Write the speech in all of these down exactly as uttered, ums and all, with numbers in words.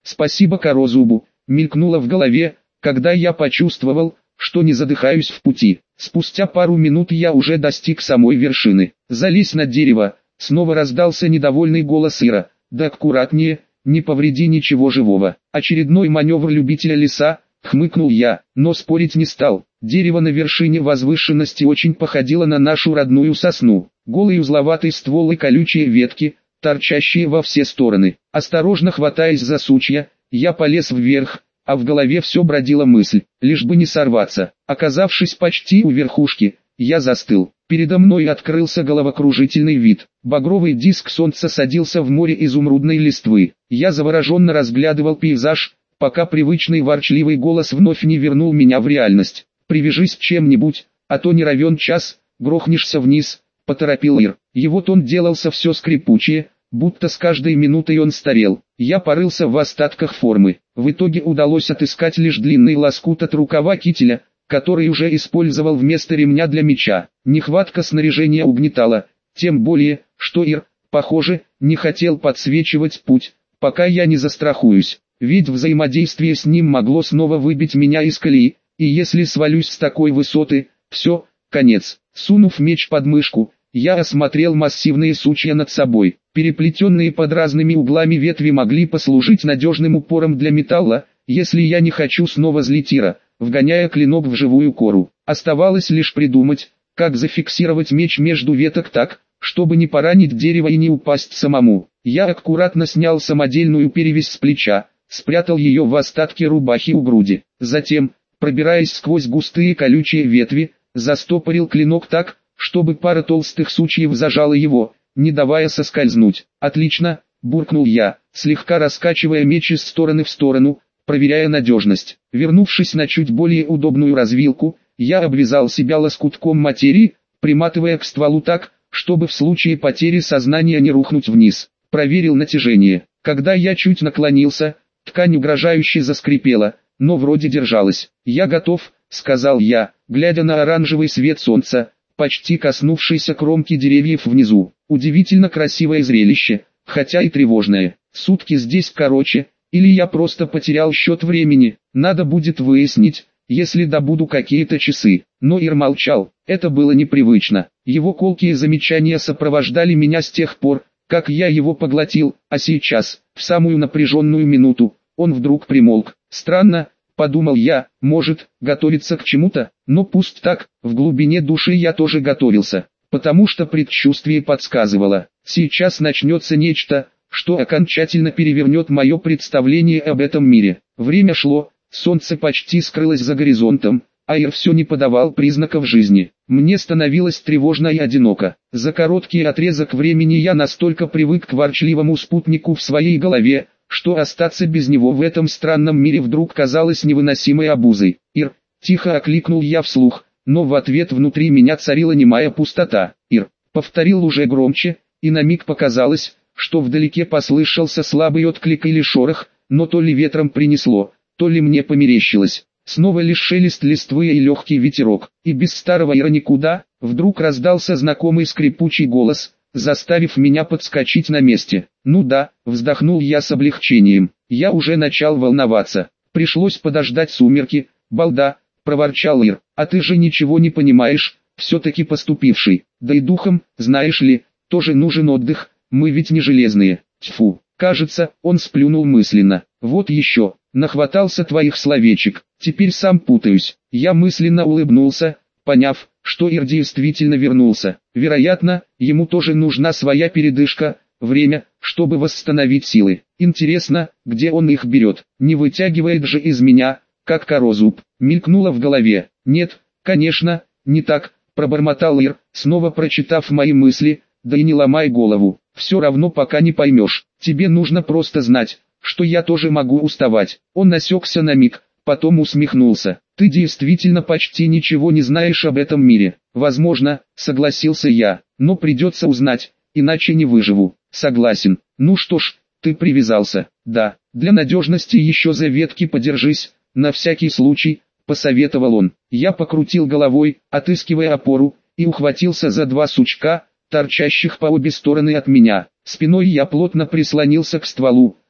Спасибо Корозубу, мелькнуло в голове, когда я почувствовал, что не задыхаюсь в пути. Спустя пару минут я уже достиг самой вершины. Залезь на дерево, снова раздался недовольный голос Ира. Да аккуратнее, не повреди ничего живого. Очередной маневр любителя леса, хмыкнул я, но спорить не стал. Дерево на вершине возвышенности очень походило на нашу родную сосну. Голый узловатый ствол и колючие ветки, торчащие во все стороны. Осторожно хватаясь за сучья, я полез вверх, а в голове все бродила мысль, лишь бы не сорваться. Оказавшись почти у верхушки, я застыл. Передо мной открылся головокружительный вид. Багровый диск солнца садился в море изумрудной листвы. Я завороженно разглядывал пейзаж, пока привычный ворчливый голос вновь не вернул меня в реальность. «Привяжись к чем-нибудь, а то не равен час, грохнешься вниз», — поторопил Ир. Его тон делался все скрипучее, будто с каждой минутой он старел. Я порылся в остатках формы. В итоге удалось отыскать лишь длинный лоскут от рукава кителя, который уже использовал вместо ремня для меча. Нехватка снаряжения угнетала, тем более, что Ир, похоже, не хотел подсвечивать путь, пока я не застрахуюсь. Ведь взаимодействие с ним могло снова выбить меня из колеи, и если свалюсь с такой высоты, все, конец. Сунув меч под мышку, я осмотрел массивные сучья над собой. Переплетенные под разными углами ветви могли послужить надежным упором для металла, если я не хочу снова злить Ира, вгоняя клинок в живую кору. Оставалось лишь придумать, как зафиксировать меч между веток так, чтобы не поранить дерево и не упасть самому. Я аккуратно снял самодельную перевязь с плеча, спрятал ее в остатки рубахи у груди. Затем, пробираясь сквозь густые колючие ветви, застопорил клинок так, чтобы пара толстых сучьев зажала его, не давая соскользнуть. «Отлично», — буркнул я, слегка раскачивая меч из стороны в сторону, проверяя надежность. Вернувшись на чуть более удобную развилку, я обвязал себя лоскутком материи, приматывая к стволу так, чтобы в случае потери сознания не рухнуть вниз. Проверил натяжение. Когда я чуть наклонился, ткань угрожающе заскрипела, но вроде держалась. «Я готов», — сказал я, глядя на оранжевый свет солнца, почти коснувшийся кромки деревьев внизу. Удивительно красивое зрелище, хотя и тревожное. Сутки здесь короче, или я просто потерял счет времени, надо будет выяснить, если добуду какие-то часы. Но Ир молчал, это было непривычно. Его колкие замечания сопровождали меня с тех пор, как я его поглотил, а сейчас, в самую напряженную минуту, он вдруг примолк. Странно, подумал я, может, готовится к чему-то, но пусть так, в глубине души я тоже готовился, потому что предчувствие подсказывало, сейчас начнется нечто, что окончательно перевернет мое представление об этом мире. Время шло, солнце почти скрылось за горизонтом, а Ир все не подавал признаков жизни. Мне становилось тревожно и одиноко. За короткий отрезок времени я настолько привык к ворчливому спутнику в своей голове, что остаться без него в этом странном мире вдруг казалось невыносимой обузой. «Ир», — тихо окликнул я вслух, но в ответ внутри меня царила немая пустота. «Ир», — повторил уже громче, и на миг показалось, что вдалеке послышался слабый отклик или шорох, но то ли ветром принесло, то ли мне померещилось. Снова лишь шелест листвы и легкий ветерок, и без старого Ира никуда, вдруг раздался знакомый скрипучий голос, заставив меня подскочить на месте. «Ну да», — вздохнул я с облегчением, я уже начал волноваться. Пришлось подождать сумерки. «Балда», — проворчал Ир, — «а ты же ничего не понимаешь, все-таки поступивший. Да и духом, знаешь ли, тоже нужен отдых, мы ведь не железные». Тьфу, кажется, он сплюнул мысленно. «Вот еще, нахватался твоих словечек, теперь сам путаюсь». Я мысленно улыбнулся, поняв, что Ир действительно вернулся. Вероятно, ему тоже нужна своя передышка, время, чтобы восстановить силы. Интересно, где он их берет? Не вытягивает же из меня, как Корозуб. Мелькнуло в голове. «Нет, конечно, не так», — пробормотал Ир, снова прочитав мои мысли. «Да и не ломай голову, все равно пока не поймешь. Тебе нужно просто знать, что я тоже могу уставать». Он насекся на миг, потом усмехнулся. «Ты действительно почти ничего не знаешь об этом мире». «Возможно», — согласился я, — «но придется узнать, иначе не выживу». «Согласен. Ну что ж, ты привязался». «Да, для надежности еще за ветки подержись, на всякий случай», — посоветовал он. Я покрутил головой, отыскивая опору, и ухватился за два сучка, торчащих по обе стороны от меня. Спиной я плотно прислонился к стволу,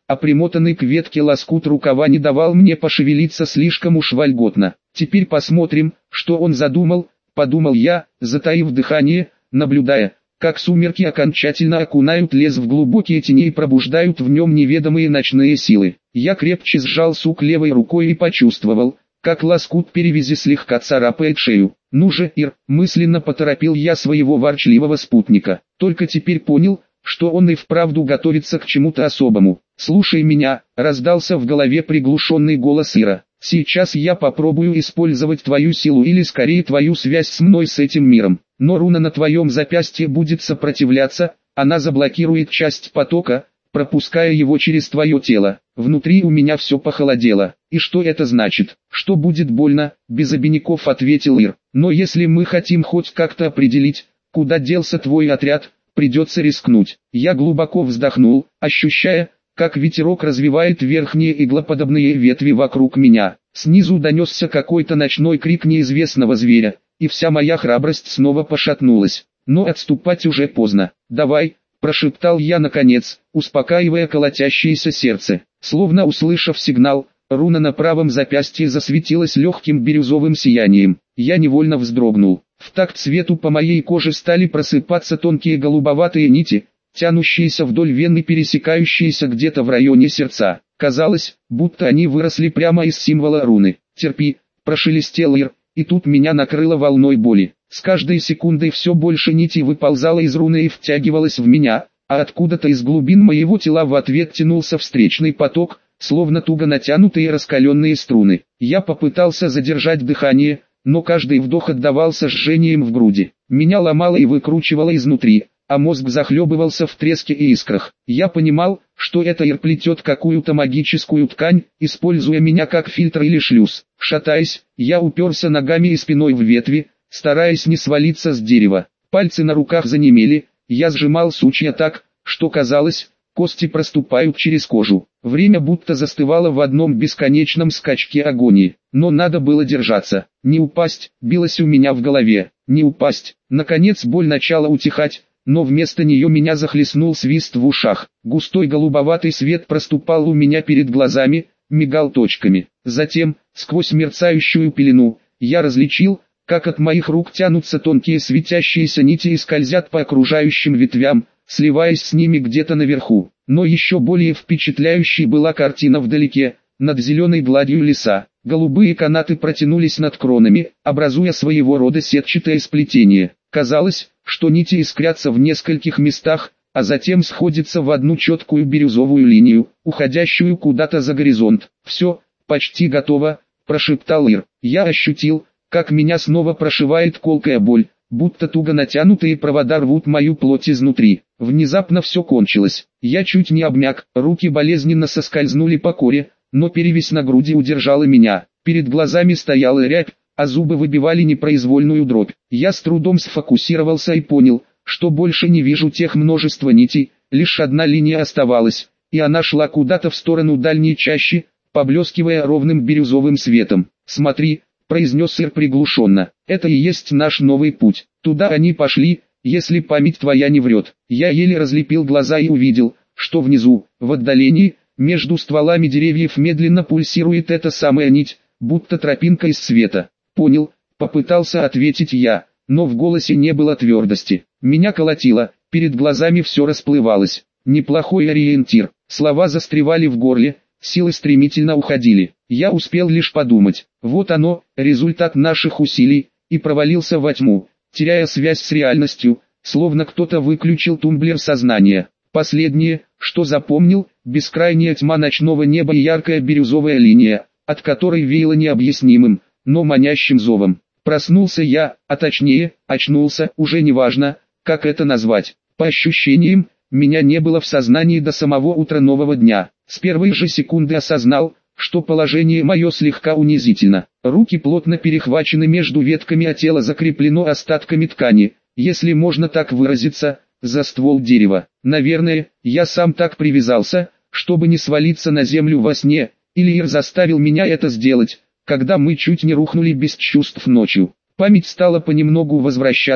а примотанный к ветке лоскут рукава не давал мне пошевелиться слишком уж вольготно. Теперь посмотрим, что он задумал, подумал я, затаив дыхание, наблюдая, как сумерки окончательно окунают лес в глубокие тени и пробуждают в нем неведомые ночные силы. Я крепче сжал сук левой рукой и почувствовал, как лоскут перевязи слегка царапает шею. «Ну же, Ир», мысленно поторопил я своего ворчливого спутника. Только теперь понял, что он и вправду готовится к чему-то особому. «Слушай меня», — раздался в голове приглушенный голос Ира. «Сейчас я попробую использовать твою силу или скорее твою связь с мной, с этим миром. Но руна на твоем запястье будет сопротивляться, она заблокирует часть потока, пропуская его через твое тело. Внутри у меня все похолодело. И что это значит? Что будет больно?» Без обиняков ответил Ир. «Но если мы хотим хоть как-то определить, куда делся твой отряд, придется рискнуть». Я глубоко вздохнул, ощущая, как ветерок развивает верхние иглоподобные ветви вокруг меня. Снизу донесся какой-то ночной крик неизвестного зверя, и вся моя храбрость снова пошатнулась. Но отступать уже поздно. «Давай», — прошептал я наконец, успокаивая колотящееся сердце. Словно услышав сигнал, руна на правом запястье засветилась легким бирюзовым сиянием. Я невольно вздрогнул. В такт свету по моей коже стали просыпаться тонкие голубоватые нити, тянущиеся вдоль вены, пересекающиеся где-то в районе сердца. Казалось, будто они выросли прямо из символа руны. «Терпи», — прошелестел Ир, и тут меня накрыло волной боли. С каждой секундой все больше нитей выползало из руны и втягивалось в меня, а откуда-то из глубин моего тела в ответ тянулся встречный поток, словно туго натянутые раскаленные струны. Я попытался задержать дыхание, но каждый вдох отдавался жжением в груди. Меня ломало и выкручивало изнутри, а мозг захлебывался в треске и искрах. Я понимал, что это Ир плетет какую-то магическую ткань, используя меня как фильтр или шлюз. Шатаясь, я уперся ногами и спиной в ветви, стараясь не свалиться с дерева. Пальцы на руках занемели, я сжимал сучья так, что казалось, кости проступают через кожу. Время будто застывало в одном бесконечном скачке агонии. Но надо было держаться, не упасть, билось у меня в голове, не упасть. Наконец боль начала утихать, но вместо нее меня захлестнул свист в ушах. Густой голубоватый свет проступал у меня перед глазами, мигал точками. Затем, сквозь мерцающую пелену, я различил, как от моих рук тянутся тонкие светящиеся нити и скользят по окружающим ветвям, сливаясь с ними где-то наверху. Но еще более впечатляющей была картина вдалеке, над зеленой гладью леса. Голубые канаты протянулись над кронами, образуя своего рода сетчатое сплетение. Казалось, что нити искрятся в нескольких местах, а затем сходятся в одну четкую бирюзовую линию, уходящую куда-то за горизонт. «Все, почти готово», – прошептал Ир. Я ощутил, как меня снова прошивает колкая боль, будто туго натянутые провода рвут мою плоть изнутри. Внезапно все кончилось. Я чуть не обмяк, руки болезненно соскользнули по коре, но перевязь на груди удержала меня. Перед глазами стояла рябь, а зубы выбивали непроизвольную дробь. Я с трудом сфокусировался и понял, что больше не вижу тех множества нитей, лишь одна линия оставалась, и она шла куда-то в сторону дальней чащи, поблескивая ровным бирюзовым светом. «Смотри», — произнес Ир приглушенно, — «это и есть наш новый путь. Туда они пошли, если память твоя не врет». Я еле разлепил глаза и увидел, что внизу, в отдалении, между стволами деревьев медленно пульсирует эта самая нить, будто тропинка из света. «Понял», — попытался ответить я, но в голосе не было твердости. Меня колотило, перед глазами все расплывалось. Неплохой ориентир. Слова застревали в горле, силы стремительно уходили. Я успел лишь подумать. Вот оно, результат наших усилий, и провалился во тьму, теряя связь с реальностью, словно кто-то выключил тумблер сознания. Последнее, что запомнил, бескрайняя тьма ночного неба и яркая бирюзовая линия, от которой веяло необъяснимым, но манящим зовом. Проснулся я, а точнее, очнулся, уже неважно, как это назвать. По ощущениям, меня не было в сознании до самого утра нового дня. С первой же секунды осознал, что положение мое слегка унизительно. Руки плотно перехвачены между ветками, а тело закреплено остатками ткани, если можно так выразиться, за ствол дерева. Наверное, я сам так привязался, чтобы не свалиться на землю во сне, или Ир заставил меня это сделать, когда мы чуть не рухнули без чувств ночью. Память стала понемногу возвращаться,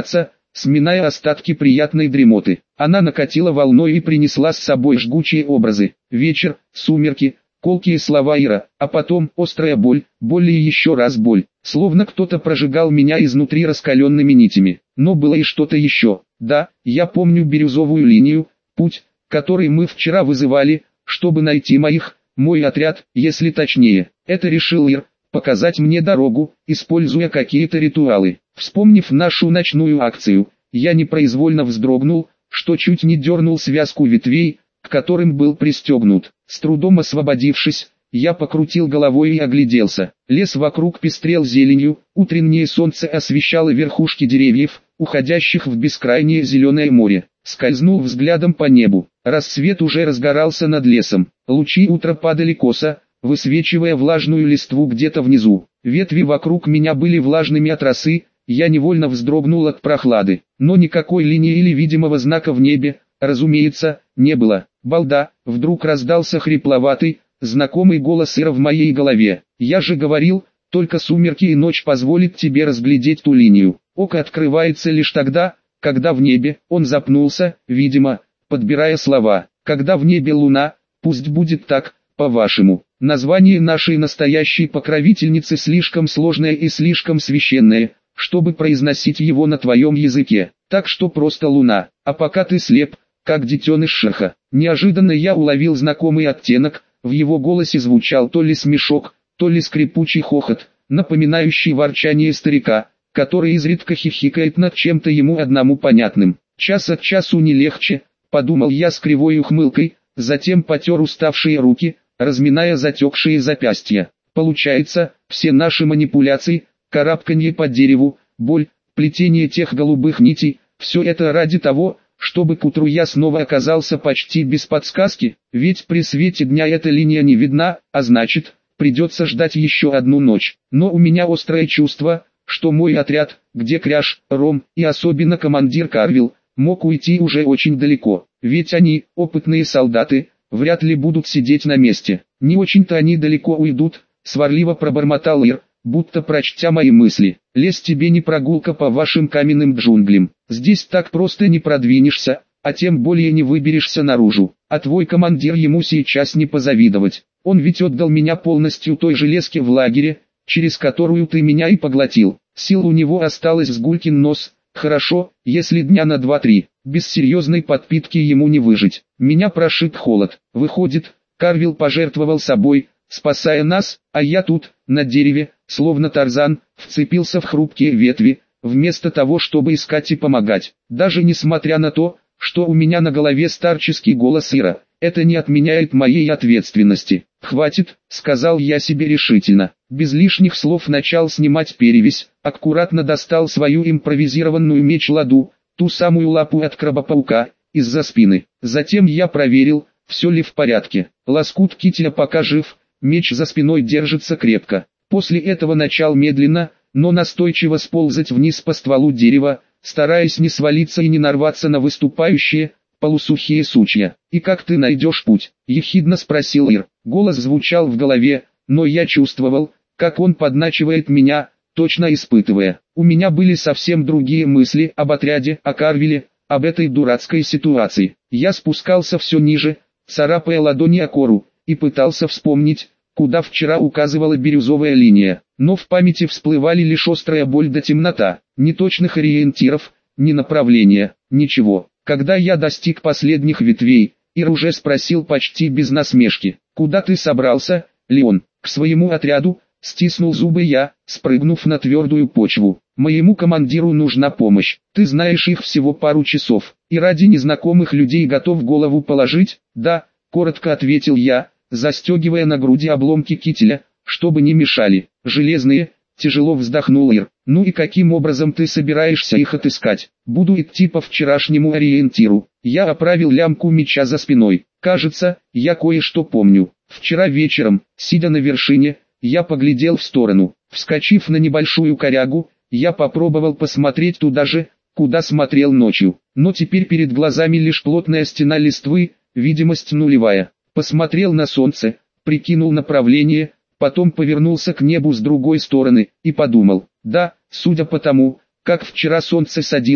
сминая остатки приятной дремоты. Она накатила волной и принесла с собой жгучие образы. Вечер, сумерки, колкие слова Ира, а потом острая боль, боль и еще раз боль. Словно кто-то прожигал меня изнутри раскаленными нитями. Но было и что-то еще. Да, я помню бирюзовую линию, путь, который мы вчера вызывали, чтобы найти моих, мой отряд, если точнее. Это решил Ир, показать мне дорогу, используя какие-то ритуалы. Вспомнив нашу ночную акцию, я непроизвольно вздрогнул, что чуть не дернул связку ветвей, к которым был пристегнут. С трудом освободившись, я покрутил головой и огляделся. Лес вокруг пестрел зеленью, утреннее солнце освещало верхушки деревьев, уходящих в бескрайнее зеленое море. Скользнул взглядом по небу. Рассвет уже разгорался над лесом. Лучи утра падали косо, высвечивая влажную листву где-то внизу. Ветви вокруг меня были влажными от росы, я невольно вздрогнул от прохлады. Но никакой линии или видимого знака в небе, разумеется, не было. «Балда!» — вдруг раздался хрипловатый, знакомый голос Ира в моей голове. «Я же говорил, только сумерки и ночь позволит тебе разглядеть ту линию. Око открывается лишь тогда, когда в небе». Он запнулся, видимо, подбирая слова. «Когда в небе луна, пусть будет так, по-вашему». Название нашей настоящей покровительницы слишком сложное и слишком священное, чтобы произносить его на твоем языке. Так что просто луна. А пока ты слеп, как детеныш Шаха. Неожиданно я уловил знакомый оттенок, в его голосе звучал то ли смешок, то ли скрипучий хохот, напоминающий ворчание старика, который изредка хихикает над чем-то ему одному понятным. Час от часу не легче, подумал я с кривой ухмылкой, затем потер уставшие руки, разминая затекшие запястья. Получается, все наши манипуляции, карабканье по дереву, боль, плетение тех голубых нитей, все это ради того, чтобы к утру я снова оказался почти без подсказки, ведь при свете дня эта линия не видна, а значит, придется ждать еще одну ночь. Но у меня острое чувство, что мой отряд, где Кряж, Ром и особенно командир Карвил, мог уйти уже очень далеко, ведь они, опытные солдаты, вряд ли будут сидеть на месте. Не очень-то они далеко уйдут, сварливо пробормотал Ир, будто прочтя мои мысли. Лес тебе не прогулка по вашим каменным джунглям. Здесь так просто не продвинешься, а тем более не выберешься наружу. А твой командир ему сейчас не позавидовать. Он ведь отдал меня полностью той железке в лагере, через которую ты меня и поглотил. Сил у него осталось с гулькин нос. Хорошо, если дня на два-три. Без серьезной подпитки ему не выжить. Меня прошиб холод. Выходит, Карвил пожертвовал собой, спасая нас, а я тут, на дереве, словно Тарзан, вцепился в хрупкие ветви, вместо того, чтобы искать и помогать. Даже несмотря на то, что у меня на голове старческий голос Ира, это не отменяет моей ответственности. «Хватит», — сказал я себе решительно. Без лишних слов начал снимать перевязь, аккуратно достал свою импровизированную меч-ладу, ту самую лапу от крабопаука, из-за спины. Затем я проверил, все ли в порядке. Лоскут кителя пока жив, меч за спиной держится крепко. После этого начал медленно, но настойчиво сползать вниз по стволу дерева, стараясь не свалиться и не нарваться на выступающие, полусухие сучья. «И как ты найдешь путь?» — ехидно спросил Ир. Голос звучал в голове, но я чувствовал, как он подначивает меня, точно испытывая. У меня были совсем другие мысли об отряде, о Карвиле, об этой дурацкой ситуации. Я спускался все ниже, царапая ладони о кору, и пытался вспомнить, куда вчера указывала бирюзовая линия. Но в памяти всплывали лишь острая боль да темнота, ни точных ориентиров, ни направления, ничего. Когда я достиг последних ветвей, Ир уже спросил почти без насмешки: «Куда ты собрался, Леон?» «К своему отряду», — стиснул зубы я, спрыгнув на твердую почву. «Моему командиру нужна помощь. Ты знаешь их всего пару часов, и ради незнакомых людей готов голову положить?» «Да», — коротко ответил я, застегивая на груди обломки кителя, чтобы не мешали. «Железные», — тяжело вздохнул Ир. «Ну и каким образом ты собираешься их отыскать?» «Буду идти по вчерашнему ориентиру». Я оправил лямку меча за спиной. «Кажется, я кое-что помню. Вчера вечером, сидя на вершине, я поглядел в сторону. Вскочив на небольшую корягу, я попробовал посмотреть туда же, куда смотрел ночью. Но теперь перед глазами лишь плотная стена листвы, видимость нулевая. Посмотрел на солнце, прикинул направление, потом повернулся к небу с другой стороны, и подумал: да, судя по тому, как вчера солнце садилось,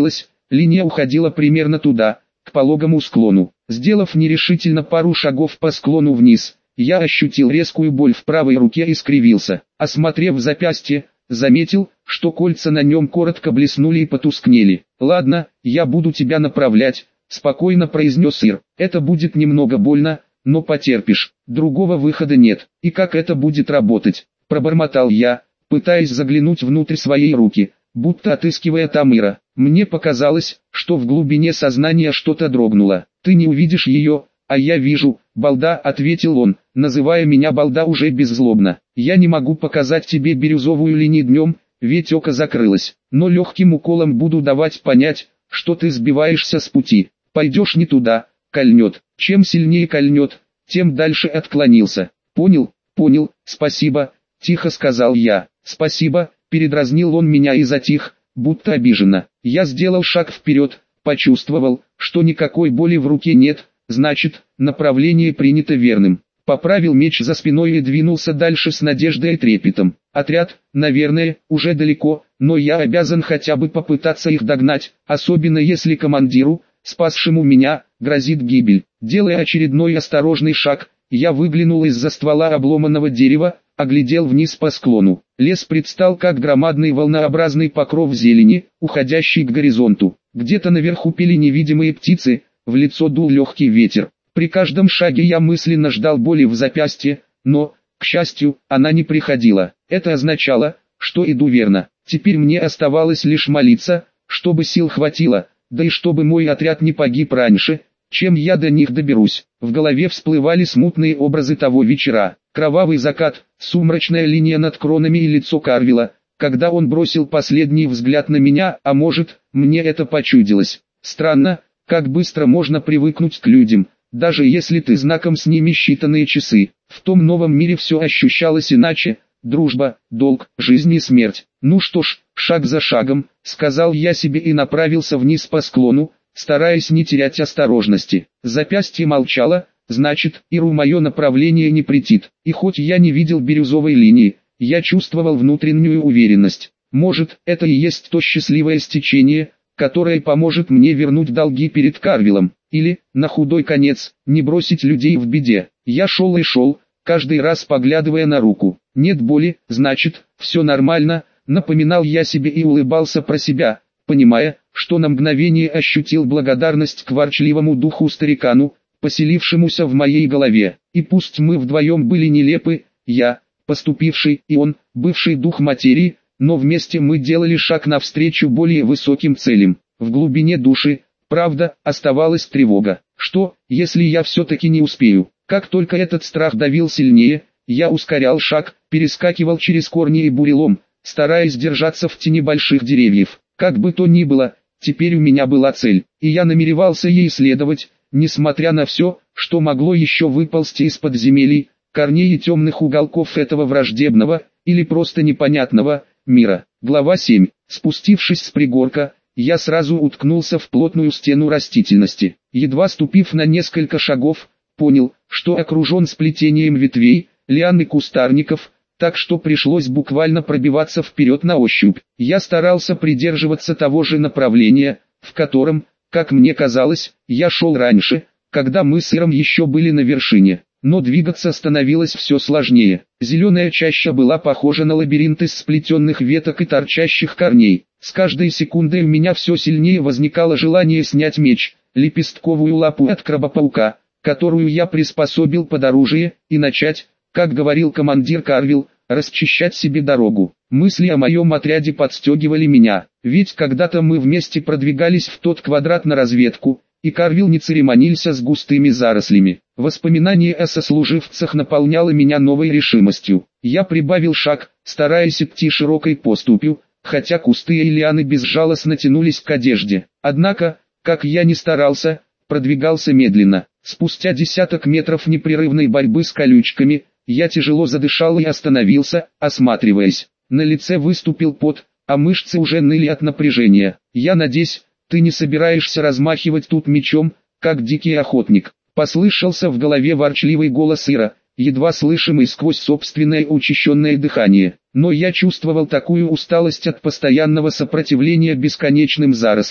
Линия уходила примерно туда, к пологому склону. Сделав нерешительно пару шагов по склону вниз, я ощутил резкую боль в правой руке и скривился. Осмотрев запястье, заметил, что кольца на нем коротко блеснули и потускнели. «Ладно, я буду тебя направлять», — спокойно произнес Ир. «Это будет немного больно, но потерпишь, другого выхода нет. И как это будет работать?» — пробормотал я, пытаясь заглянуть внутрь своей руки, будто отыскивая там Ира. Мне показалось, что в глубине сознания что-то дрогнуло. «Ты не увидишь ее, а я вижу, балда», — ответил он, называя меня балда уже беззлобно. «Я не могу показать тебе бирюзовую линию днем, ведь око закрылось, но легким уколом буду давать понять, что ты сбиваешься с пути. Пойдешь не туда, кольнет. Чем сильнее кольнет, тем дальше отклонился». «Понял, понял, спасибо», — тихо сказал я. «Спасибо», — передразнил он меня и затих, будто обиженно. Я сделал шаг вперед, почувствовал, что никакой боли в руке нет, значит, направление принято верным. Поправил меч за спиной и двинулся дальше с надеждой и трепетом. Отряд, наверное, уже далеко, но я обязан хотя бы попытаться их догнать, особенно если командиру, спасшему меня, грозит гибель. Делая очередной осторожный шаг, я выглянул из-за ствола обломанного дерева, оглядел вниз по склону. Лес предстал как громадный волнообразный покров зелени, уходящий к горизонту. Где-то наверху пели невидимые птицы, в лицо дул легкий ветер. При каждом шаге я мысленно ждал боли в запястье, но, к счастью, она не приходила. Это означало, что иду верно. Теперь мне оставалось лишь молиться, чтобы сил хватило, да и чтобы мой отряд не погиб раньше, чем я до них доберусь. В голове всплывали смутные образы того вечера. Кровавый закат, сумрачная линия над кронами и лицо Карвила, когда он бросил последний взгляд на меня, а может, мне это почудилось. Странно, как быстро можно привыкнуть к людям, даже если ты знаком с ними считанные часы. В том новом мире все ощущалось иначе: дружба, долг, жизнь и смерть. Ну что ж, шаг за шагом, сказал я себе и направился вниз по склону, стараясь не терять осторожности. Запястье молчало, значит, Иру мое направление не претит. И хоть я не видел бирюзовой линии, я чувствовал внутреннюю уверенность. Может, это и есть то счастливое стечение, которое поможет мне вернуть долги перед Карвилом. Или, на худой конец, не бросить людей в беде. Я шел и шел, каждый раз поглядывая на руку. Нет боли, значит, все нормально, напоминал я себе и улыбался про себя, понимая, что на мгновение ощутил благодарность к ворчливому духу старикану, поселившемуся в моей голове. И пусть мы вдвоем были нелепы, я, поступивший, и он, бывший дух материи, но вместе мы делали шаг навстречу более высоким целям. В глубине души, правда, оставалась тревога. Что, если я все-таки не успею? Как только этот страх давил сильнее, я ускорял шаг, перескакивал через корни и бурелом, стараясь держаться в тени больших деревьев. Как бы то ни было, теперь у меня была цель, и я намеревался ей следовать, несмотря на все, что могло еще выползти из подземелий, корней и темных уголков этого враждебного, или просто непонятного, мира. Глава семь. Спустившись с пригорка, я сразу уткнулся в плотную стену растительности. Едва ступив на несколько шагов, понял, что окружен сплетением ветвей, лиан и кустарников, так что пришлось буквально пробиваться вперед на ощупь. Я старался придерживаться того же направления, в котором, как мне казалось, я шел раньше, когда мы с Иром еще были на вершине. Но двигаться становилось все сложнее. Зеленая чаща была похожа на лабиринт из сплетенных веток и торчащих корней. С каждой секундой у меня все сильнее возникало желание снять меч, лепестковую лапу от крабопаука, которую я приспособил под оружие, и начать, как говорил командир Карвил, расчищать себе дорогу. Мысли о моем отряде подстегивали меня, ведь когда-то мы вместе продвигались в тот квадрат на разведку, и Карвил не церемонился с густыми зарослями. Воспоминание о сослуживцах наполняло меня новой решимостью. Я прибавил шаг, стараясь идти широкой поступью, хотя кусты и лианы безжалостно тянулись к одежде. Однако, как я ни старался, продвигался медленно. Спустя десяток метров непрерывной борьбы с колючками, я тяжело задышал и остановился, осматриваясь. На лице выступил пот, а мышцы уже ныли от напряжения. «Я надеюсь, ты не собираешься размахивать тут мечом, как дикий охотник», — послышался в голове ворчливый голос Ира, едва слышимый сквозь собственное учащенное дыхание. Но я чувствовал такую усталость от постоянного сопротивления бесконечным зарослям,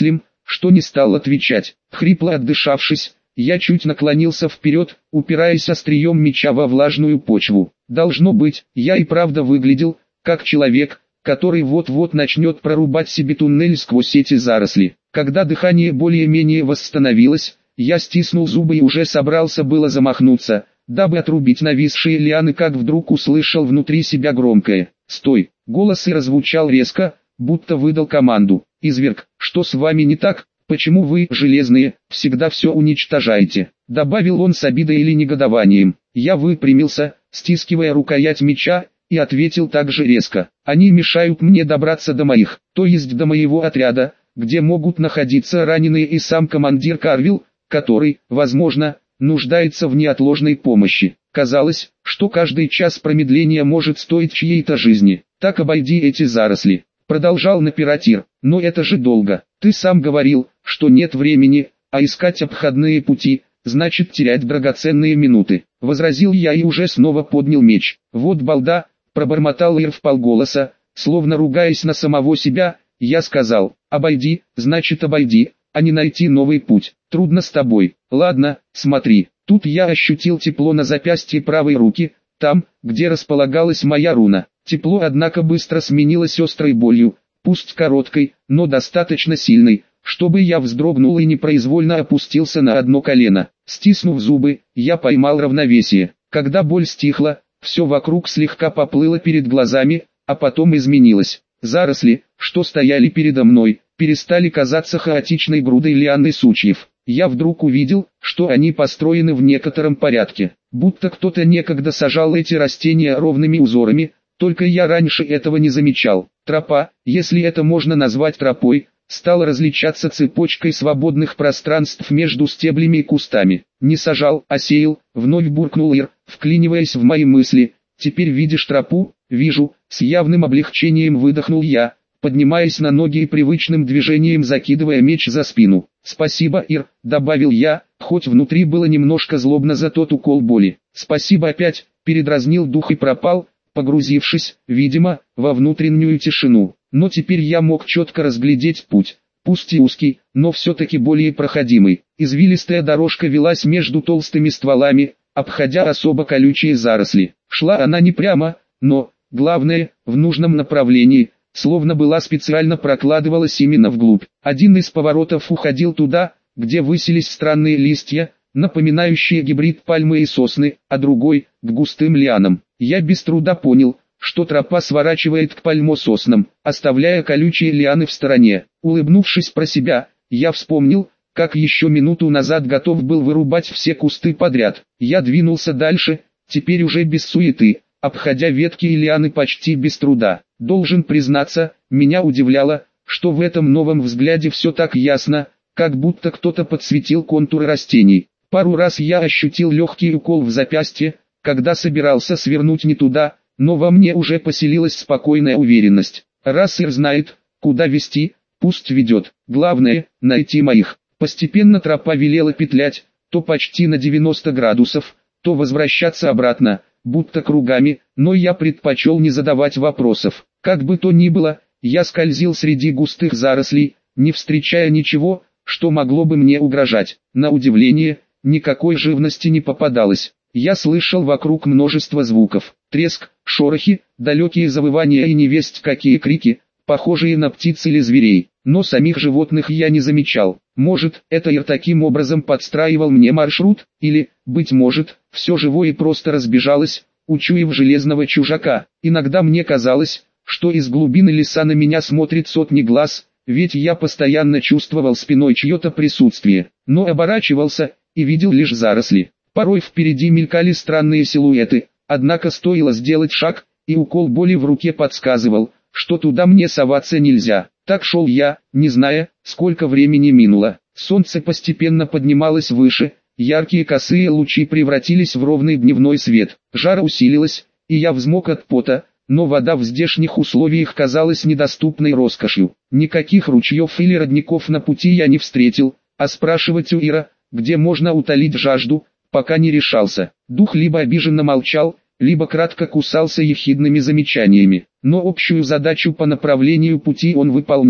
что не стал отвечать. Хрипло отдышавшись, я чуть наклонился вперед, упираясь острием меча во влажную почву. Должно быть, я и правда выглядел, как человек, который вот-вот начнет прорубать себе туннель сквозь эти заросли. Когда дыхание более-менее восстановилось, я стиснул зубы и уже собрался было замахнуться, дабы отрубить нависшие лианы, как вдруг услышал внутри себя громкое «Стой!». Голос Ира звучал резко, будто выдал команду. «Изверг, что с вами не так? Почему вы, железные, всегда все уничтожаете?» Добавил он с обидой или негодованием. Я выпрямился, стискивая рукоять меча, и ответил также резко: «Они мешают мне добраться до моих, то есть до моего отряда, где могут находиться раненые и сам командир Карвилл, который, возможно, нуждается в неотложной помощи». Казалось, что каждый час промедления может стоить чьей-то жизни. «Так обойди эти заросли», — продолжал напирать Ир. «Но это же долго. Ты сам говорил, что нет времени, а искать обходные пути — значит терять драгоценные минуты», — возразил я и уже снова поднял меч. «Вот балда», — пробормотал Ир вполголоса, словно ругаясь на самого себя. Я сказал: «Обойди, значит обойди, а не найти новый путь. Трудно с тобой. Ладно, смотри». Тут я ощутил тепло на запястье правой руки, там, где располагалась моя руна. Тепло, однако, быстро сменилось острой болью, пусть короткой, но достаточно сильной, чтобы я вздрогнул и непроизвольно опустился на одно колено. Стиснув зубы, я поймал равновесие. Когда боль стихла, все вокруг слегка поплыло перед глазами, а потом изменилось. Заросли, что стояли передо мной, перестали казаться хаотичной грудой лиан и сучьев. Я вдруг увидел, что они построены в некотором порядке, будто кто-то некогда сажал эти растения ровными узорами, только я раньше этого не замечал. Тропа, если это можно назвать тропой, стала различаться цепочкой свободных пространств между стеблями и кустами. «Не сажал, а сеял», — вновь буркнул Ир, вклиниваясь в мои мысли. «Теперь видишь тропу?» «Вижу», — с явным облегчением выдохнул я, поднимаясь на ноги и привычным движением закидывая меч за спину. «Спасибо, Ир», — добавил я, хоть внутри было немножко злобно за тот укол боли. «Спасибо опять», — передразнил дух и пропал, погрузившись, видимо, во внутреннюю тишину. Но теперь я мог четко разглядеть путь, пусть и узкий, но все-таки более проходимый. Извилистая дорожка велась между толстыми стволами, обходя особо колючие заросли. Шла она не прямо, но, главное, в нужном направлении, словно была специально прокладывалась именно вглубь. Один из поворотов уходил туда, где высились странные листья, напоминающие гибрид пальмы и сосны, а другой — к густым лианам. Я без труда понял, что тропа сворачивает к пальмососнам, оставляя колючие лианы в стороне. Улыбнувшись про себя, я вспомнил, как еще минуту назад готов был вырубать все кусты подряд. Я двинулся дальше, теперь уже без суеты, обходя ветки и лианы почти без труда. Должен признаться, меня удивляло, что в этом новом взгляде все так ясно, как будто кто-то подсветил контуры растений. Пару раз я ощутил легкий укол в запястье, когда собирался свернуть не туда, но во мне уже поселилась спокойная уверенность. Раз Ир знает, куда вести, пусть ведет. Главное — найти моих. Постепенно тропа велела петлять, то почти на девяносто градусов, то возвращаться обратно, будто кругами, но я предпочел не задавать вопросов. Как бы то ни было, я скользил среди густых зарослей, не встречая ничего, что могло бы мне угрожать. На удивление, никакой живности не попадалось. Я слышал вокруг множество звуков: треск, шорохи, далекие завывания и невесть какие крики, похожие на птиц или зверей, но самих животных я не замечал. Может, это Ир таким образом подстраивал мне маршрут, или, быть может, все живое просто разбежалось, учуяв железного чужака. Иногда мне казалось, что из глубины леса на меня смотрит сотни глаз, ведь я постоянно чувствовал спиной чье-то присутствие, но оборачивался и видел лишь заросли. Порой впереди мелькали странные силуэты, однако стоило сделать шаг, и укол боли в руке подсказывал, что туда мне соваться нельзя. Так шел я, не зная, сколько времени минуло. Солнце постепенно поднималось выше, яркие косые лучи превратились в ровный дневной свет. Жара усилилась, и я взмок от пота, но вода в здешних условиях казалась недоступной роскошью. Никаких ручьев или родников на пути я не встретил, а спрашивать у Ира, где можно утолить жажду, пока не решался. Дух либо обиженно молчал, либо кратко кусался ехидными замечаниями, но общую задачу по направлению пути он выполнял.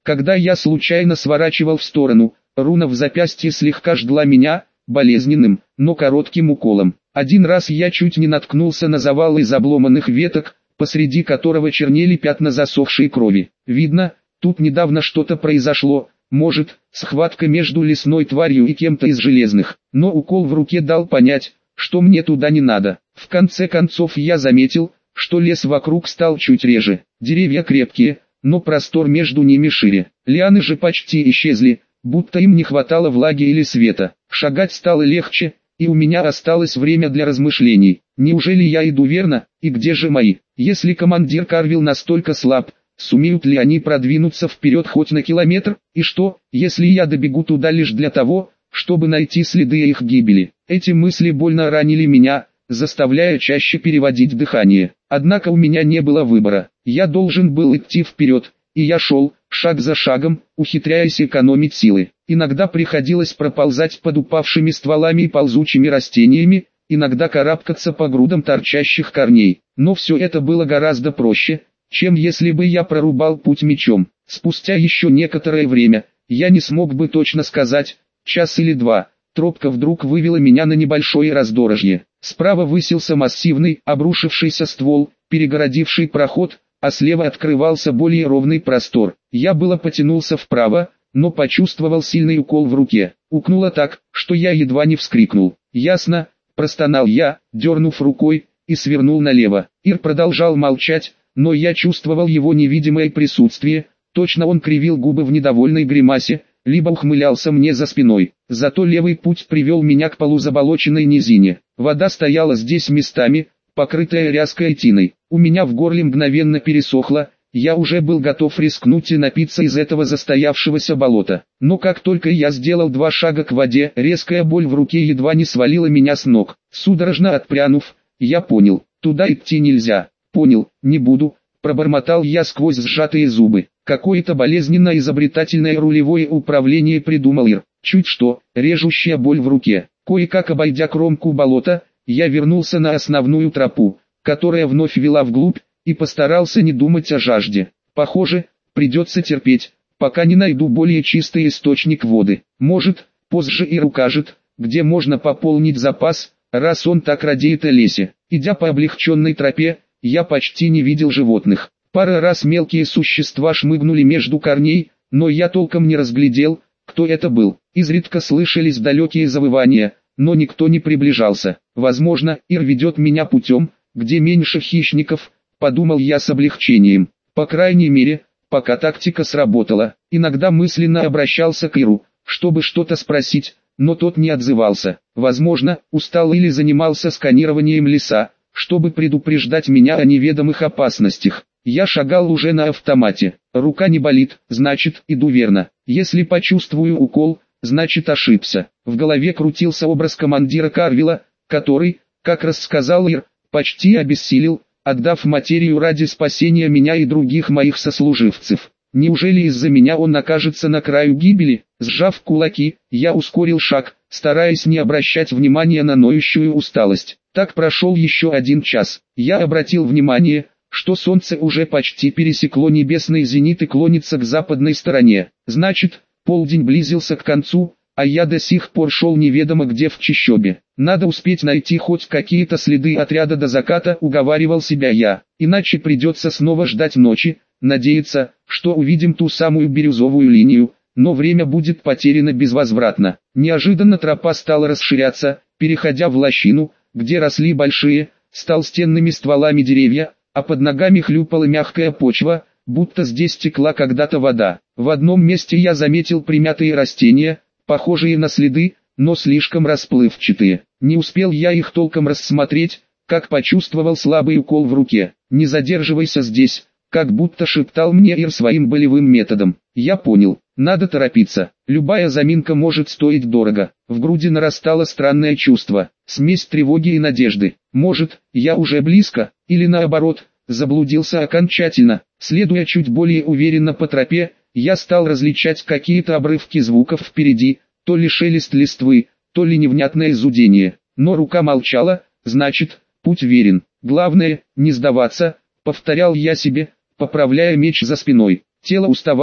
Когда я случайно сворачивал в сторону, руна в запястье слегка жгла меня, болезненным, но коротким уколом. Один раз я чуть не наткнулся на завал из обломанных веток, посреди которого чернели пятна засохшей крови. Видно, тут недавно что-то произошло, может, схватка между лесной тварью и кем-то из железных, но укол в руке дал понять, что мне туда не надо. В конце концов я заметил, что лес вокруг стал чуть реже, деревья крепкие, но простор между ними шире. Лианы же почти исчезли, будто им не хватало влаги или света. Шагать стало легче, и у меня осталось время для размышлений. Неужели я иду верно, и где же мои? Если командир Карвилл настолько слаб, сумеют ли они продвинуться вперед хоть на километр? И что, если я добегу туда лишь для того, чтобы найти следы их гибели? Эти мысли больно ранили меня, заставляя чаще переводить дыхание. Однако у меня не было выбора. Я должен был идти вперед, и я шел, шаг за шагом, ухитряясь экономить силы. Иногда приходилось проползать под упавшими стволами и ползучими растениями, иногда карабкаться по грудам торчащих корней. Но все это было гораздо проще, чем если бы я прорубал путь мечом. Спустя еще некоторое время, я не смог бы точно сказать, час или два, тропка вдруг вывела меня на небольшое раздорожье. Справа высился массивный, обрушившийся ствол, перегородивший проход, а слева открывался более ровный простор. Я было потянулся вправо, но почувствовал сильный укол в руке. Укнуло так, что я едва не вскрикнул. «Ясно», – простонал я, дернув рукой, и свернул налево. Ир продолжал молчать, но я чувствовал его невидимое присутствие, точно он кривил губы в недовольной гримасе, либо ухмылялся мне за спиной. Зато левый путь привел меня к полузаболоченной низине. Вода стояла здесь местами, покрытая ряской тиной. У меня в горле мгновенно пересохло, я уже был готов рискнуть и напиться из этого застоявшегося болота. Но как только я сделал два шага к воде, резкая боль в руке едва не свалила меня с ног. Судорожно отпрянув, я понял, туда идти нельзя. Понял, не буду, пробормотал я сквозь сжатые зубы. Какое-то болезненно-изобретательное рулевое управление придумал Ир. Чуть что, режущая боль в руке. Кое-как обойдя кромку болота, я вернулся на основную тропу, которая вновь вела вглубь, и постарался не думать о жажде. Похоже, придется терпеть, пока не найду более чистый источник воды. Может, позже Ир укажет, где можно пополнить запас, раз он так радеет о лесе. Идя по облегченной тропе, я почти не видел животных. Пара раз мелкие существа шмыгнули между корней, но я толком не разглядел, кто это был. Изредка слышались далекие завывания, но никто не приближался. Возможно, Ир ведет меня путем, где меньше хищников, подумал я с облегчением. По крайней мере, пока тактика сработала. Иногда мысленно обращался к Иру, чтобы что-то спросить, но тот не отзывался. Возможно, устал или занимался сканированием леса, чтобы предупреждать меня о неведомых опасностях. Я шагал уже на автомате. Рука не болит, значит, иду верно. Если почувствую укол, значит ошибся. В голове крутился образ командира Карвилла, который, как рассказал Ир, почти обессилел, отдав материю ради спасения меня и других моих сослуживцев. Неужели из-за меня он окажется на краю гибели? Сжав кулаки, я ускорил шаг, стараясь не обращать внимания на ноющую усталость. Так прошел еще один час. Я обратил внимание, что солнце уже почти пересекло небесный зенит и клонится к западной стороне. Значит, полдень близился к концу, а я до сих пор шел неведомо где в чащобе. Надо успеть найти хоть какие-то следы отряда до заката, уговаривал себя я. Иначе придется снова ждать ночи, надеяться, что увидим ту самую бирюзовую линию, но время будет потеряно безвозвратно. Неожиданно тропа стала расширяться, переходя в лощину, где росли большие, с толстенными стволами деревья, а под ногами хлюпала мягкая почва, будто здесь текла когда-то вода. В одном месте я заметил примятые растения, похожие на следы, но слишком расплывчатые. Не успел я их толком рассмотреть, как почувствовал слабый укол в руке. «Не задерживайся здесь», как будто шептал мне Ир своим болевым методом. Я понял, надо торопиться, любая заминка может стоить дорого. В груди нарастало странное чувство, смесь тревоги и надежды. Может, я уже близко, или наоборот, заблудился окончательно. Следуя чуть более уверенно по тропе, я стал различать какие-то обрывки звуков впереди, то ли шелест листвы, то ли невнятное зудение. Но рука молчала, значит, путь верен. Главное, не сдаваться, повторял я себе, поправляя меч за спиной. Тело уставало,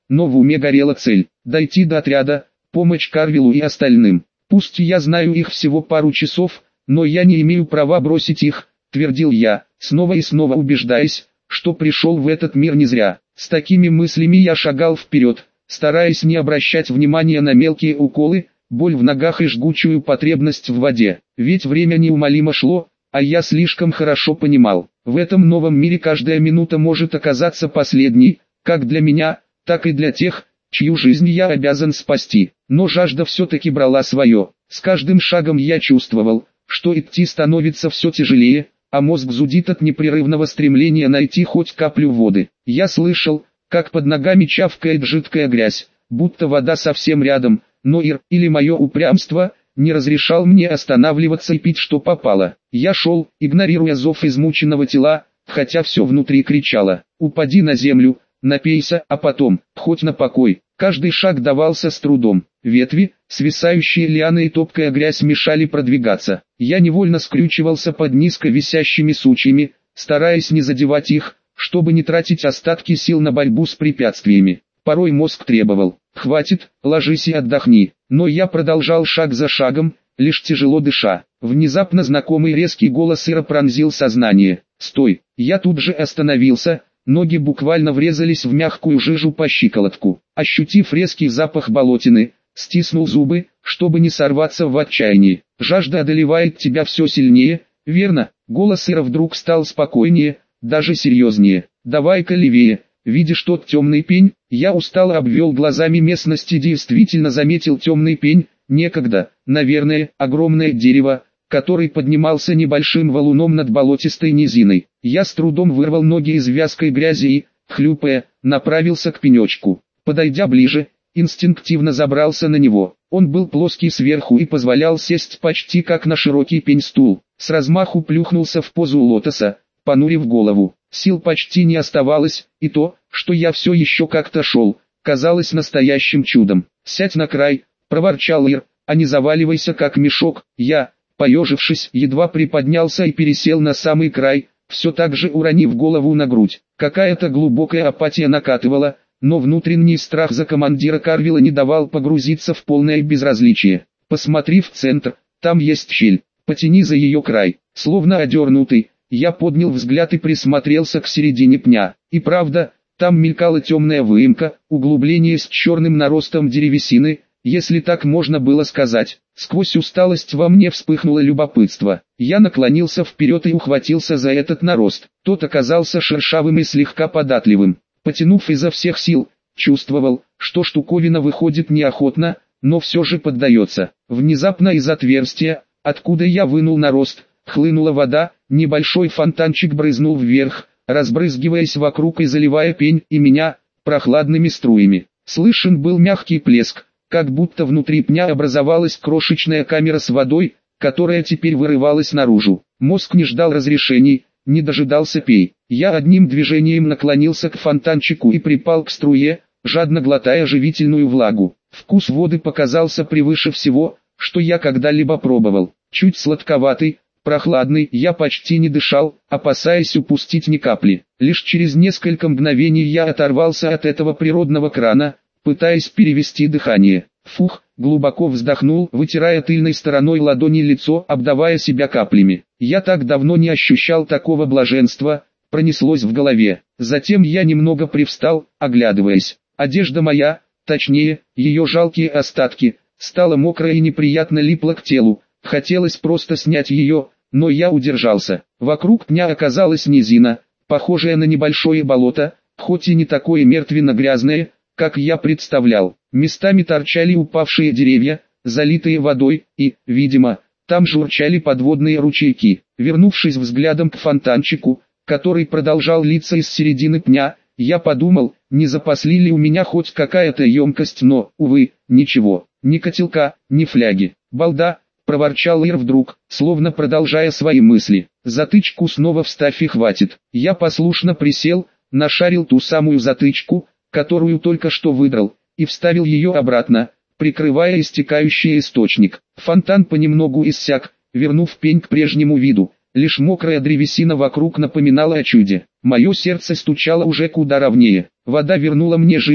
но в уме горела цель – дойти до отряда, помочь Карвилу и остальным. Пусть я знаю их всего пару часов, но я не имею права бросить их, твердил я, снова и снова убеждаясь, что пришел в этот мир не зря. С такими мыслями я шагал вперед, стараясь не обращать внимания на мелкие уколы, боль в ногах и жгучую потребность в воде. Ведь время неумолимо шло, а я слишком хорошо понимал, в этом новом мире каждая минута может оказаться последней, как для меня, так и для тех, чью жизнь я обязан спасти. Но жажда все-таки брала свое. С каждым шагом я чувствовал, что идти становится все тяжелее, а мозг зудит от непрерывного стремления найти хоть каплю воды. Я слышал, как под ногами чавкает жидкая грязь, будто вода совсем рядом, но Ир, или мое упрямство, не разрешал мне останавливаться и пить что попало. Я шел, игнорируя зов измученного тела, хотя все внутри кричало: «Упади на землю, напейся, а потом, хоть на покой». Каждый шаг давался с трудом. Ветви, свисающие лианы и топкая грязь мешали продвигаться. Я невольно скрючивался под низко висящими сучьями, стараясь не задевать их, чтобы не тратить остатки сил на борьбу с препятствиями. Порой мозг требовал: «Хватит, ложись и отдохни». Но я продолжал шаг за шагом, лишь тяжело дыша. Внезапно знакомый резкий голос Ира пронзил сознание. «Стой!» Я тут же остановился. Ноги буквально врезались в мягкую жижу по щиколотку. Ощутив резкий запах болотины, стиснул зубы, чтобы не сорваться в отчаянии. Жажда одолевает тебя все сильнее, верно? Голос Ира вдруг стал спокойнее, даже серьезнее. «Давай-ка левее». Видишь тот темный пень? Я устало обвел глазами местность и действительно заметил темный пень, некогда, наверное, огромное дерево, который поднимался небольшим валуном над болотистой низиной. Я с трудом вырвал ноги из вязкой грязи и, хлюпая, направился к пенечку. Подойдя ближе, инстинктивно забрался на него. Он был плоский сверху и позволял сесть почти как на широкий пень-стул. С размаху плюхнулся в позу лотоса, понурив голову. Сил почти не оставалось, и то, что я все еще как-то шел, казалось настоящим чудом. «Сядь на край», — проворчал Ир, — «а не заваливайся как мешок». Я, поежившись, едва приподнялся и пересел на самый край, все так же уронив голову на грудь. Какая-то глубокая апатия накатывала, но внутренний страх за командира Карвила не давал погрузиться в полное безразличие. «Посмотри в центр, там есть щель, потяни за ее край». Словно одернутый, я поднял взгляд и присмотрелся к середине пня. И правда, там мелькала темная выемка, углубление с черным наростом древесины, если так можно было сказать. Сквозь усталость во мне вспыхнуло любопытство. Я наклонился вперед и ухватился за этот нарост. Тот оказался шершавым и слегка податливым. Потянув изо всех сил, чувствовал, что штуковина выходит неохотно, но все же поддается. Внезапно из отверстия, откуда я вынул нарост, хлынула вода, небольшой фонтанчик брызнул вверх, разбрызгиваясь вокруг и заливая пень и меня прохладными струями. Слышен был мягкий плеск, как будто внутри пня образовалась крошечная камера с водой, которая теперь вырывалась наружу. Мозг не ждал разрешений, не дожидался пей. Я одним движением наклонился к фонтанчику и припал к струе, жадно глотая живительную влагу. Вкус воды показался превыше всего, что я когда-либо пробовал. Чуть сладковатый, прохладный, я почти не дышал, опасаясь упустить ни капли. Лишь через несколько мгновений я оторвался от этого природного крана, пытаясь перевести дыхание. Фух, глубоко вздохнул, вытирая тыльной стороной ладони лицо, обдавая себя каплями. Я так давно не ощущал такого блаженства, пронеслось в голове. Затем я немного привстал, оглядываясь. Одежда моя, точнее, ее жалкие остатки, стала мокрая и неприятно липла к телу. Хотелось просто снять ее, но я удержался. Вокруг пня оказалась низина, похожая на небольшое болото, хоть и не такое мертвенно-грязное, как я представлял. Местами торчали упавшие деревья, залитые водой, и, видимо, там журчали подводные ручейки. Вернувшись взглядом к фонтанчику, который продолжал литься из середины пня, я подумал, не запасли ли у меня хоть какая-то емкость, но, увы, ничего, ни котелка, ни фляги. «Балда!» — проворчал Ир вдруг, словно продолжая свои мысли. «Затычку снова вставь и хватит». Я послушно присел, нашарил ту самую затычку, которую только что выдрал, и вставил ее обратно, прикрывая истекающий источник. Фонтан понемногу иссяк, вернув пень к прежнему виду. Лишь мокрая древесина вокруг напоминала о чуде. Мое сердце стучало уже куда ровнее. Вода вернула мне жизнь,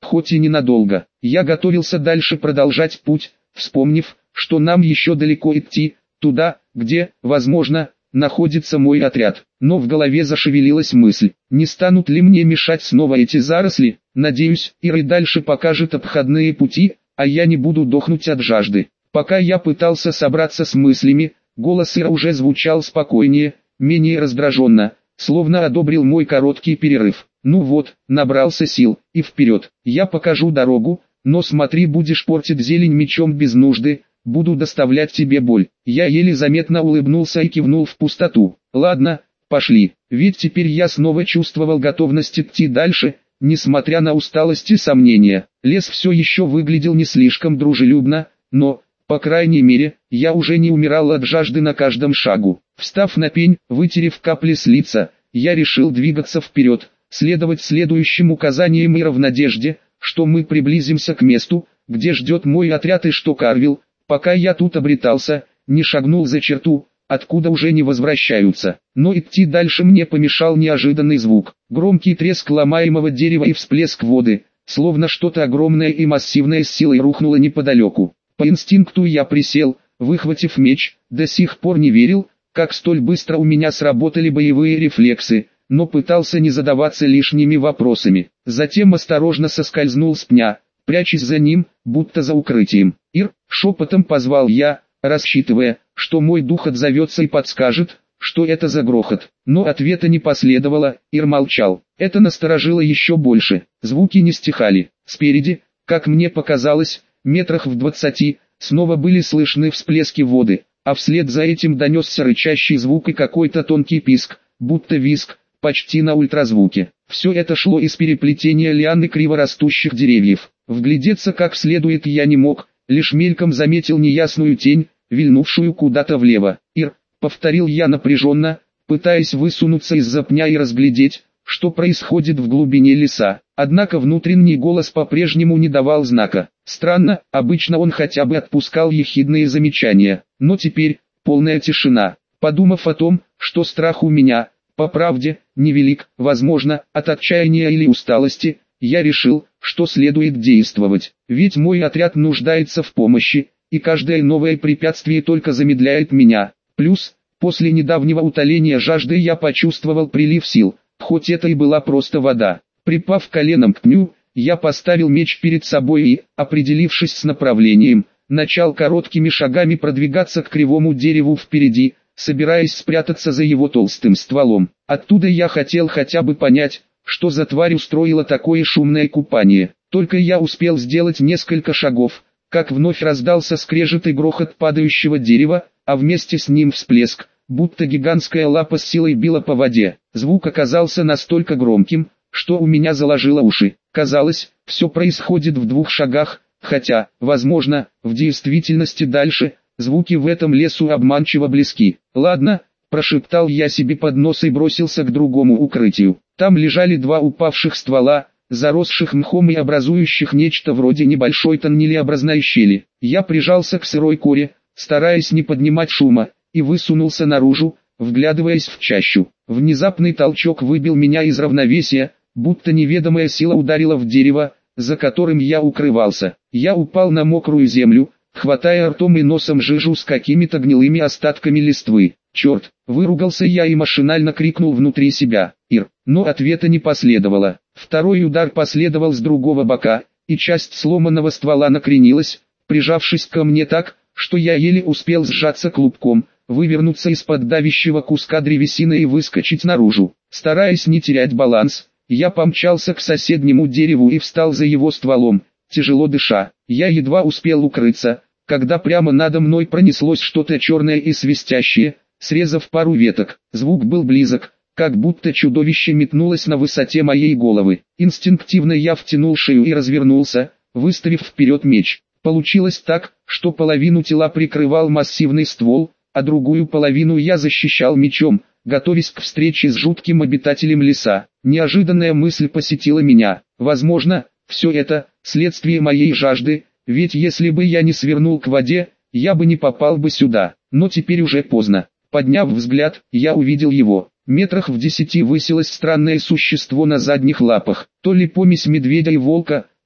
хоть и ненадолго. Я готовился дальше продолжать путь, вспомнив, что нам еще далеко идти, туда, где, возможно, находится мой отряд. Но в голове зашевелилась мысль, не станут ли мне мешать снова эти заросли. Надеюсь, Ира и дальше покажет обходные пути, а я не буду дохнуть от жажды. Пока я пытался собраться с мыслями, голос Ира уже звучал спокойнее, менее раздраженно, словно одобрил мой короткий перерыв. Ну вот, набрался сил, и вперед. Я покажу дорогу, но смотри, будешь портить зелень мечом без нужды, буду доставлять тебе боль. Я еле заметно улыбнулся и кивнул в пустоту. Ладно, пошли, ведь теперь я снова чувствовал готовность идти дальше, несмотря на усталость и сомнения. Лес все еще выглядел не слишком дружелюбно, но, по крайней мере, я уже не умирал от жажды на каждом шагу. Встав на пень, вытерев капли с лица, я решил двигаться вперед, следовать следующим указаниям Ира в надежде, что мы приблизимся к месту, где ждет мой отряд и что Карвилл, пока я тут обретался, не шагнул за черту, откуда уже не возвращаются. Но идти дальше мне помешал неожиданный звук, громкий треск ломаемого дерева и всплеск воды, словно что-то огромное и массивное с силой рухнуло неподалеку. По инстинкту я присел, выхватив меч, до сих пор не верил, как столь быстро у меня сработали боевые рефлексы, но пытался не задаваться лишними вопросами. Затем осторожно соскользнул с пня, прячась за ним, будто за укрытием. «Ир!» — шепотом позвал я, рассчитывая, что мой дух отзовется и подскажет, что это за грохот. Но ответа не последовало, Ир молчал. Это насторожило еще больше. Звуки не стихали. Спереди, как мне показалось, метрах в двадцати, снова были слышны всплески воды, а вслед за этим донесся рычащий звук и какой-то тонкий писк, будто визг, почти на ультразвуке. Все это шло из переплетения лиан и криворастущих деревьев. Вглядеться как следует я не мог, лишь мельком заметил неясную тень, вильнувшую куда-то влево. «Ир», — повторил я напряженно, пытаясь высунуться из-за пня и разглядеть, что происходит в глубине леса. Однако внутренний голос по-прежнему не давал знака. Странно, обычно он хотя бы отпускал ехидные замечания, но теперь полная тишина. Подумав о том, что страх у меня, по правде, невелик, возможно, от отчаяния или усталости, я решил, что следует действовать. Ведь мой отряд нуждается в помощи, и каждое новое препятствие только замедляет меня. Плюс, после недавнего утоления жажды я почувствовал прилив сил, хоть это и была просто вода. Припав коленом к пню, я поставил меч перед собой и, определившись с направлением, начал короткими шагами продвигаться к кривому дереву впереди, собираясь спрятаться за его толстым стволом. Оттуда я хотел хотя бы понять, что за тварь устроила такое шумное купание. Только я успел сделать несколько шагов, как вновь раздался скрежет и грохот падающего дерева, а вместе с ним всплеск, будто гигантская лапа с силой била по воде. Звук оказался настолько громким, что у меня заложило уши. Казалось, все происходит в двух шагах, хотя, возможно, в действительности дальше. Звуки в этом лесу обманчиво близки. «Ладно», – прошептал я себе под нос и бросился к другому укрытию. Там лежали два упавших ствола, заросших мхом и образующих нечто вроде небольшой тоннелеобразной щели. Я прижался к сырой коре, стараясь не поднимать шума, и высунулся наружу, вглядываясь в чащу. Внезапный толчок выбил меня из равновесия, будто неведомая сила ударила в дерево, за которым я укрывался. Я упал на мокрую землю, хватая ртом и носом жижу с какими-то гнилыми остатками листвы. «Черт!» — выругался я и машинально крикнул внутри себя. «Ир!» Но ответа не последовало. Второй удар последовал с другого бока, и часть сломанного ствола накренилась, прижавшись ко мне так, что я еле успел сжаться клубком, вывернуться из-под давящего куска древесины и выскочить наружу. Стараясь не терять баланс, я помчался к соседнему дереву и встал за его стволом, тяжело дыша. Я едва успел укрыться, когда прямо надо мной пронеслось что-то черное и свистящее, срезав пару веток. Звук был близок, как будто чудовище метнулось на высоте моей головы. Инстинктивно я втянул шею и развернулся, выставив вперед меч. Получилось так, что половину тела прикрывал массивный ствол, а другую половину я защищал мечом, готовясь к встрече с жутким обитателем леса. Неожиданная мысль посетила меня. Возможно, все это – следствие моей жажды, ведь если бы я не свернул к воде, я бы не попал бы сюда. Но теперь уже поздно. Подняв взгляд, я увидел его. Метрах в десяти высилось странное существо на задних лапах. То ли помесь медведя и волка,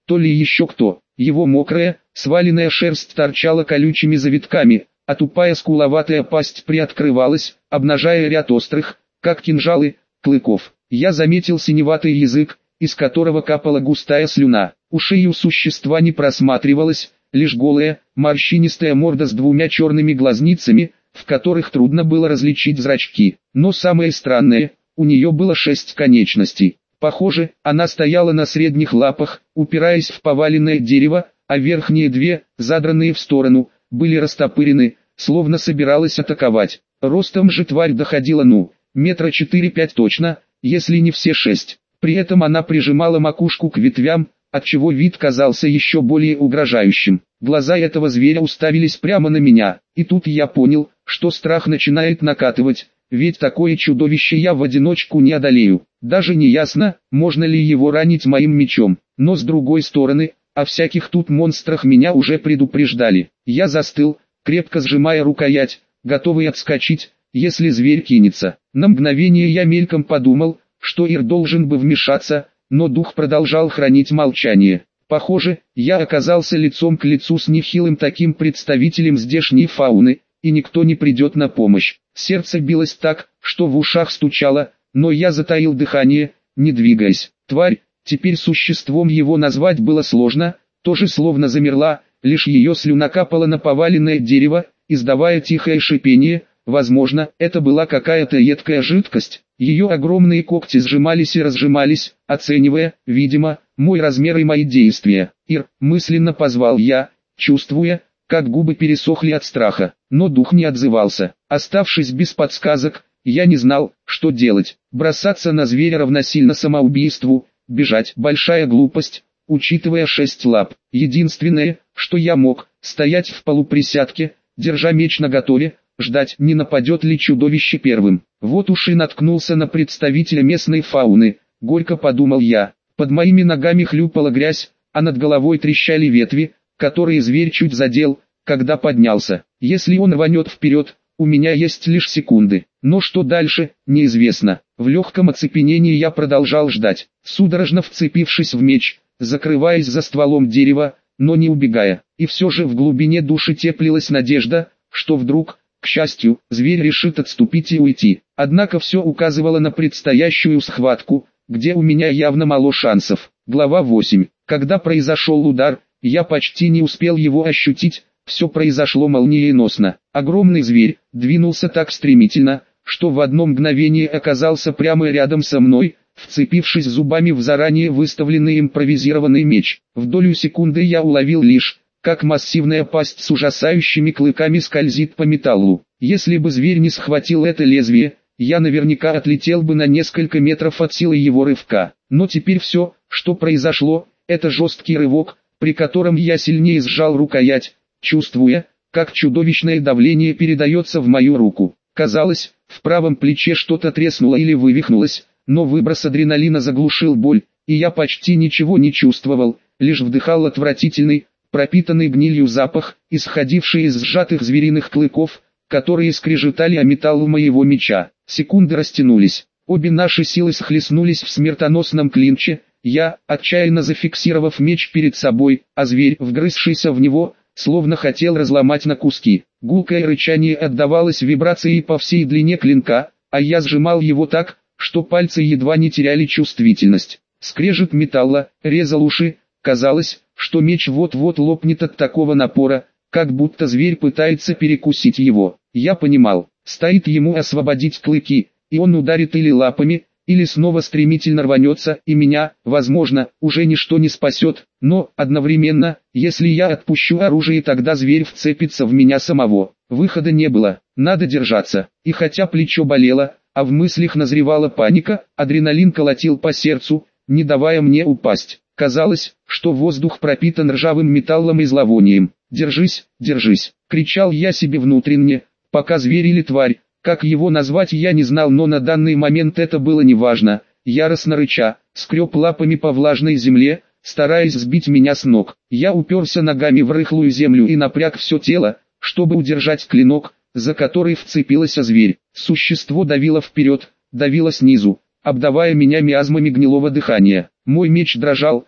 то ли еще кто. Его мокрая, сваленная шерсть торчала колючими завитками, а тупая скуловатая пасть приоткрывалась, обнажая ряд острых, как кинжалы, клыков. Я заметил синеватый язык, из которого капала густая слюна. У шеи у существа не просматривалась, лишь голая, морщинистая морда с двумя черными глазницами, в которых трудно было различить зрачки. Но самое странное, у нее было шесть конечностей. Похоже, она стояла на средних лапах, упираясь в поваленное дерево, а верхние две, задранные в сторону, были растопырены, словно собиралась атаковать. Ростом же тварь доходила ну, метра четыре-пять точно, если не все шесть. При этом она прижимала макушку к ветвям, отчего вид казался еще более угрожающим. Глаза этого зверя уставились прямо на меня, и тут я понял, что страх начинает накатывать, ведь такое чудовище я в одиночку не одолею. Даже не ясно, можно ли его ранить моим мечом, но с другой стороны, о всяких тут монстрах меня уже предупреждали. Я застыл, крепко сжимая рукоять, готовый отскочить, если зверь кинется. На мгновение я мельком подумал, что Ир должен бы вмешаться, но дух продолжал хранить молчание. Похоже, я оказался лицом к лицу с нехилым таким представителем здешней фауны, и никто не придет на помощь. Сердце билось так, что в ушах стучало, но я затаил дыхание, не двигаясь. Тварь, теперь существом его назвать было сложно, тоже словно замерла, лишь ее слюна капала на поваленное дерево, издавая тихое шипение. Возможно, это была какая-то едкая жидкость. Ее огромные когти сжимались и разжимались, оценивая, видимо, мой размер и мои действия. «Ир», мысленно позвал я, чувствуя, как губы пересохли от страха, но дух не отзывался. Оставшись без подсказок, я не знал, что делать. Бросаться на зверя равносильно самоубийству, бежать – большая глупость, учитывая шесть лап. Единственное, что я мог, стоять в полуприсядке, держа меч наготове, ждать, не нападет ли чудовище первым. Вот уж и наткнулся на представителя местной фауны, горько подумал я. Под моими ногами хлюпала грязь, а над головой трещали ветви, которые зверь чуть задел, когда поднялся. Если он рванет вперед, у меня есть лишь секунды. Но что дальше, неизвестно. В легком оцепенении я продолжал ждать, судорожно вцепившись в меч, закрываясь за стволом дерева, но не убегая. И все же в глубине души теплилась надежда, что вдруг, к счастью, зверь решит отступить и уйти. Однако все указывало на предстоящую схватку, где у меня явно мало шансов. Глава восемь. Когда произошел удар, я почти не успел его ощутить, все произошло молниеносно. Огромный зверь двинулся так стремительно, что в одно мгновение оказался прямо рядом со мной, вцепившись зубами в заранее выставленный импровизированный меч. В долю секунды я уловил лишь, как массивная пасть с ужасающими клыками скользит по металлу. Если бы зверь не схватил это лезвие, я наверняка отлетел бы на несколько метров от силы его рывка. Но теперь все, что произошло, это жесткий рывок, при котором я сильнее сжал рукоять, чувствуя, как чудовищное давление передается в мою руку. Казалось, в правом плече что-то треснуло или вывихнулось, но выброс адреналина заглушил боль, и я почти ничего не чувствовал, лишь вдыхал отвратительный, пропитанный гнилью запах, исходивший из сжатых звериных клыков, которые скрежетали о металл моего меча. Секунды растянулись, обе наши силы схлестнулись в смертоносном клинче, я, отчаянно зафиксировав меч перед собой, а зверь, вгрызшийся в него, словно хотел разломать на куски. Гулкое рычание отдавалось вибрацией по всей длине клинка, а я сжимал его так, что пальцы едва не теряли чувствительность. Скрежет металла резал уши, казалось, что меч вот-вот лопнет от такого напора, как будто зверь пытается перекусить его. Я понимал, стоит ему освободить клыки, и он ударит или лапами, или снова стремительно рванется, и меня, возможно, уже ничто не спасет, но, одновременно, если я отпущу оружие, тогда зверь вцепится в меня самого. Выхода не было, надо держаться, и хотя плечо болело, а в мыслях назревала паника, адреналин колотил по сердцу, не давая мне упасть. Казалось, что воздух пропитан ржавым металлом и зловонием. «Держись, держись!» — кричал я себе внутренне, пока зверь или тварь, как его назвать я не знал, но на данный момент это было неважно, яростно рыча, скреб лапами по влажной земле, стараясь сбить меня с ног. Я уперся ногами в рыхлую землю и напряг все тело, чтобы удержать клинок, за который вцепилась зверь. Существо давило вперед, давило снизу, обдавая меня миазмами гнилого дыхания. Мой меч дрожал,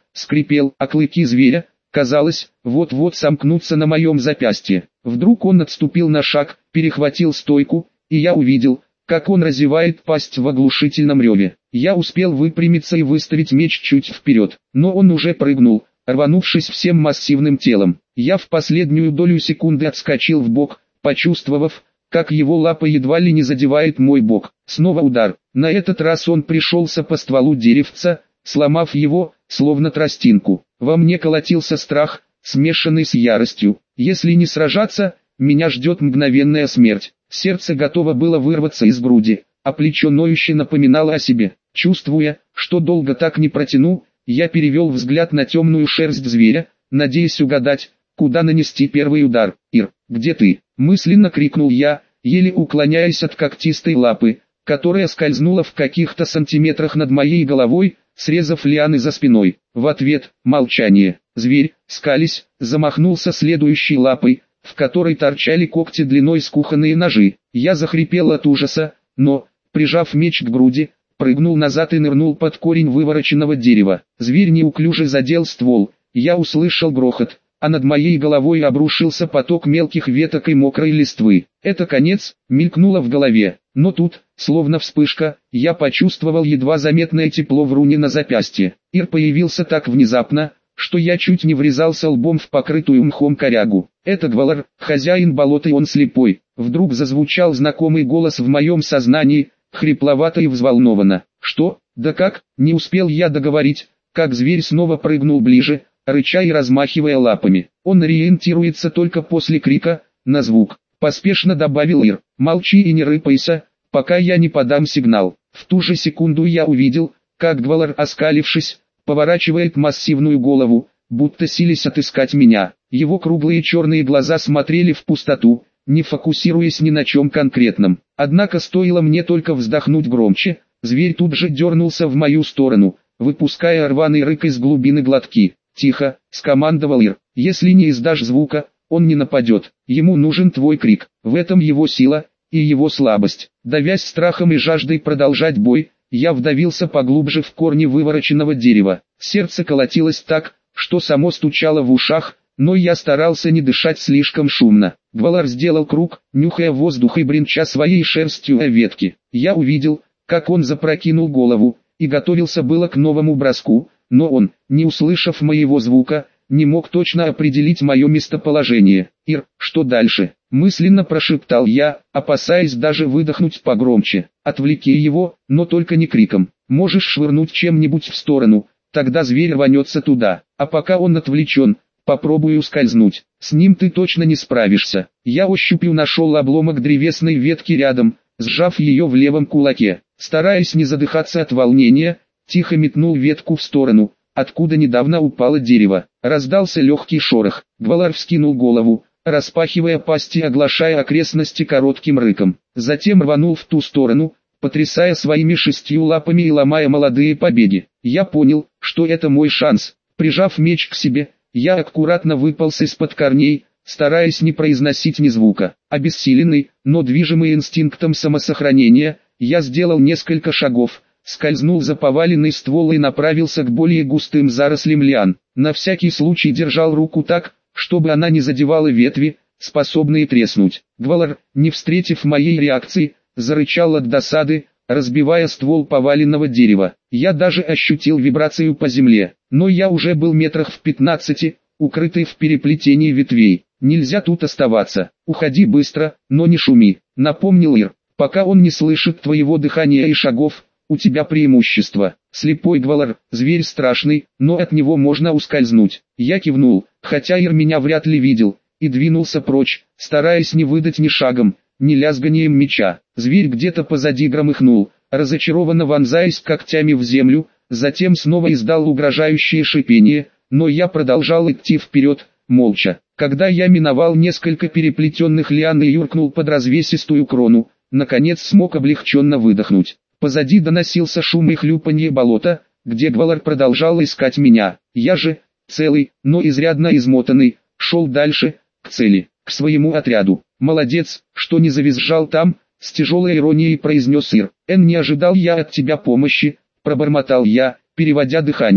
скрипел, а клыки зверя, казалось, вот-вот сомкнутся на моем запястье. Вдруг он отступил на шаг, перехватил стойку, и я увидел, как он разевает пасть в оглушительном реве. Я успел выпрямиться и выставить меч чуть вперед, но он уже прыгнул, рванувшись всем массивным телом. Я в последнюю долю секунды отскочил в бок, почувствовав, как его лапа едва ли не задевает мой бок. Снова удар. На этот раз он пришелся по стволу деревца, сломав его, словно тростинку. Во мне колотился страх, смешанный с яростью. Если не сражаться, меня ждет мгновенная смерть. Сердце готово было вырваться из груди, а плечо ноюще напоминало о себе. Чувствуя, что долго так не протяну, я перевел взгляд на темную шерсть зверя, надеясь угадать, куда нанести первый удар. «Ир, где ты?» — мысленно крикнул я, еле уклоняясь от когтистой лапы, которая скользнула в каких-то сантиметрах над моей головой, срезав лианы за спиной. В ответ — молчание. Зверь, скались, замахнулся следующей лапой, в которой торчали когти длиной с кухонные ножи. Я захрипел от ужаса, но, прижав меч к груди, прыгнул назад и нырнул под корень вывороченного дерева. Зверь неуклюже задел ствол, я услышал грохот, а над моей головой обрушился поток мелких веток и мокрой листвы. «Это конец», мелькнуло в голове, но тут, словно вспышка, я почувствовал едва заметное тепло в руне на запястье. Ир появился так внезапно, что я чуть не врезался лбом в покрытую мхом корягу. «Это Гвалар, хозяин болота, и он слепой». Вдруг зазвучал знакомый голос в моем сознании, хрипловато и взволнованно. «Что? Да как?» Не успел я договорить, как зверь снова прыгнул ближе, рыча и размахивая лапами. Он ориентируется только после крика, на звук. Поспешно добавил Ир. «Молчи и не рыпайся, пока я не подам сигнал». В ту же секунду я увидел, как Гвалар, оскалившись, поворачивает массивную голову, будто силясь отыскать меня. Его круглые черные глаза смотрели в пустоту, не фокусируясь ни на чем конкретном. Однако стоило мне только вздохнуть громче, зверь тут же дернулся в мою сторону, выпуская рваный рык из глубины глотки. «Тихо», — скомандовал Ир, — «если не издашь звука, он не нападет, ему нужен твой крик». В этом его сила и его слабость. Давясь страхом и жаждой продолжать бой, я вдавился поглубже в корни вывороченного дерева. Сердце колотилось так, что само стучало в ушах, но я старался не дышать слишком шумно. Гвалар сделал круг, нюхая воздух и бренча своей шерстью о ветки. Я увидел, как он запрокинул голову, и готовился было к новому броску, но он, не услышав моего звука, не мог точно определить мое местоположение. «Ир, что дальше?» — мысленно прошептал я, опасаясь даже выдохнуть погромче. «Отвлеки его, но только не криком. Можешь швырнуть чем-нибудь в сторону, тогда зверь рванется туда. А пока он отвлечен, попробуй ускользнуть. С ним ты точно не справишься». Я ощупью нашел обломок древесной ветки рядом, сжав ее в левом кулаке. Стараясь не задыхаться от волнения, тихо метнул ветку в сторону, откуда недавно упало дерево. Раздался легкий шорох. Гвалар вскинул голову, распахивая пасть и оглашая окрестности коротким рыком. Затем рванул в ту сторону, потрясая своими шестью лапами и ломая молодые побеги. Я понял, что это мой шанс. Прижав меч к себе, я аккуратно выполз из-под корней, стараясь не произносить ни звука. Обессиленный, но движимый инстинктом самосохранения, я сделал несколько шагов, скользнул за поваленный ствол и направился к более густым зарослям лиан. На всякий случай держал руку так, чтобы она не задевала ветви, способные треснуть. Гвалар, не встретив моей реакции, зарычал от досады, разбивая ствол поваленного дерева. Я даже ощутил вибрацию по земле, но я уже был метрах в пятнадцати, укрытый в переплетении ветвей. «Нельзя тут оставаться. Уходи быстро, но не шуми», — напомнил Ир. «Пока он не слышит твоего дыхания и шагов, у тебя преимущество». Слепой Гвалар, зверь страшный, но от него можно ускользнуть. Я кивнул, хотя Ир меня вряд ли видел, и двинулся прочь, стараясь не выдать ни шагом, ни лязганием меча. Зверь где-то позади громыхнул, разочарованно вонзаясь когтями в землю, затем снова издал угрожающее шипение, но я продолжал идти вперед, молча. Когда я миновал несколько переплетенных лиан и юркнул под развесистую крону, наконец смог облегченно выдохнуть. Позади доносился шум и хлюпанье болота, где Гвалар продолжал искать меня. Я же, целый, но изрядно измотанный, шел дальше, к цели, к своему отряду. «Молодец, что не завизжал там», — с тяжелой иронией произнес Ир. «Эн, не ожидал я от тебя помощи», — пробормотал я, переводя дыхание.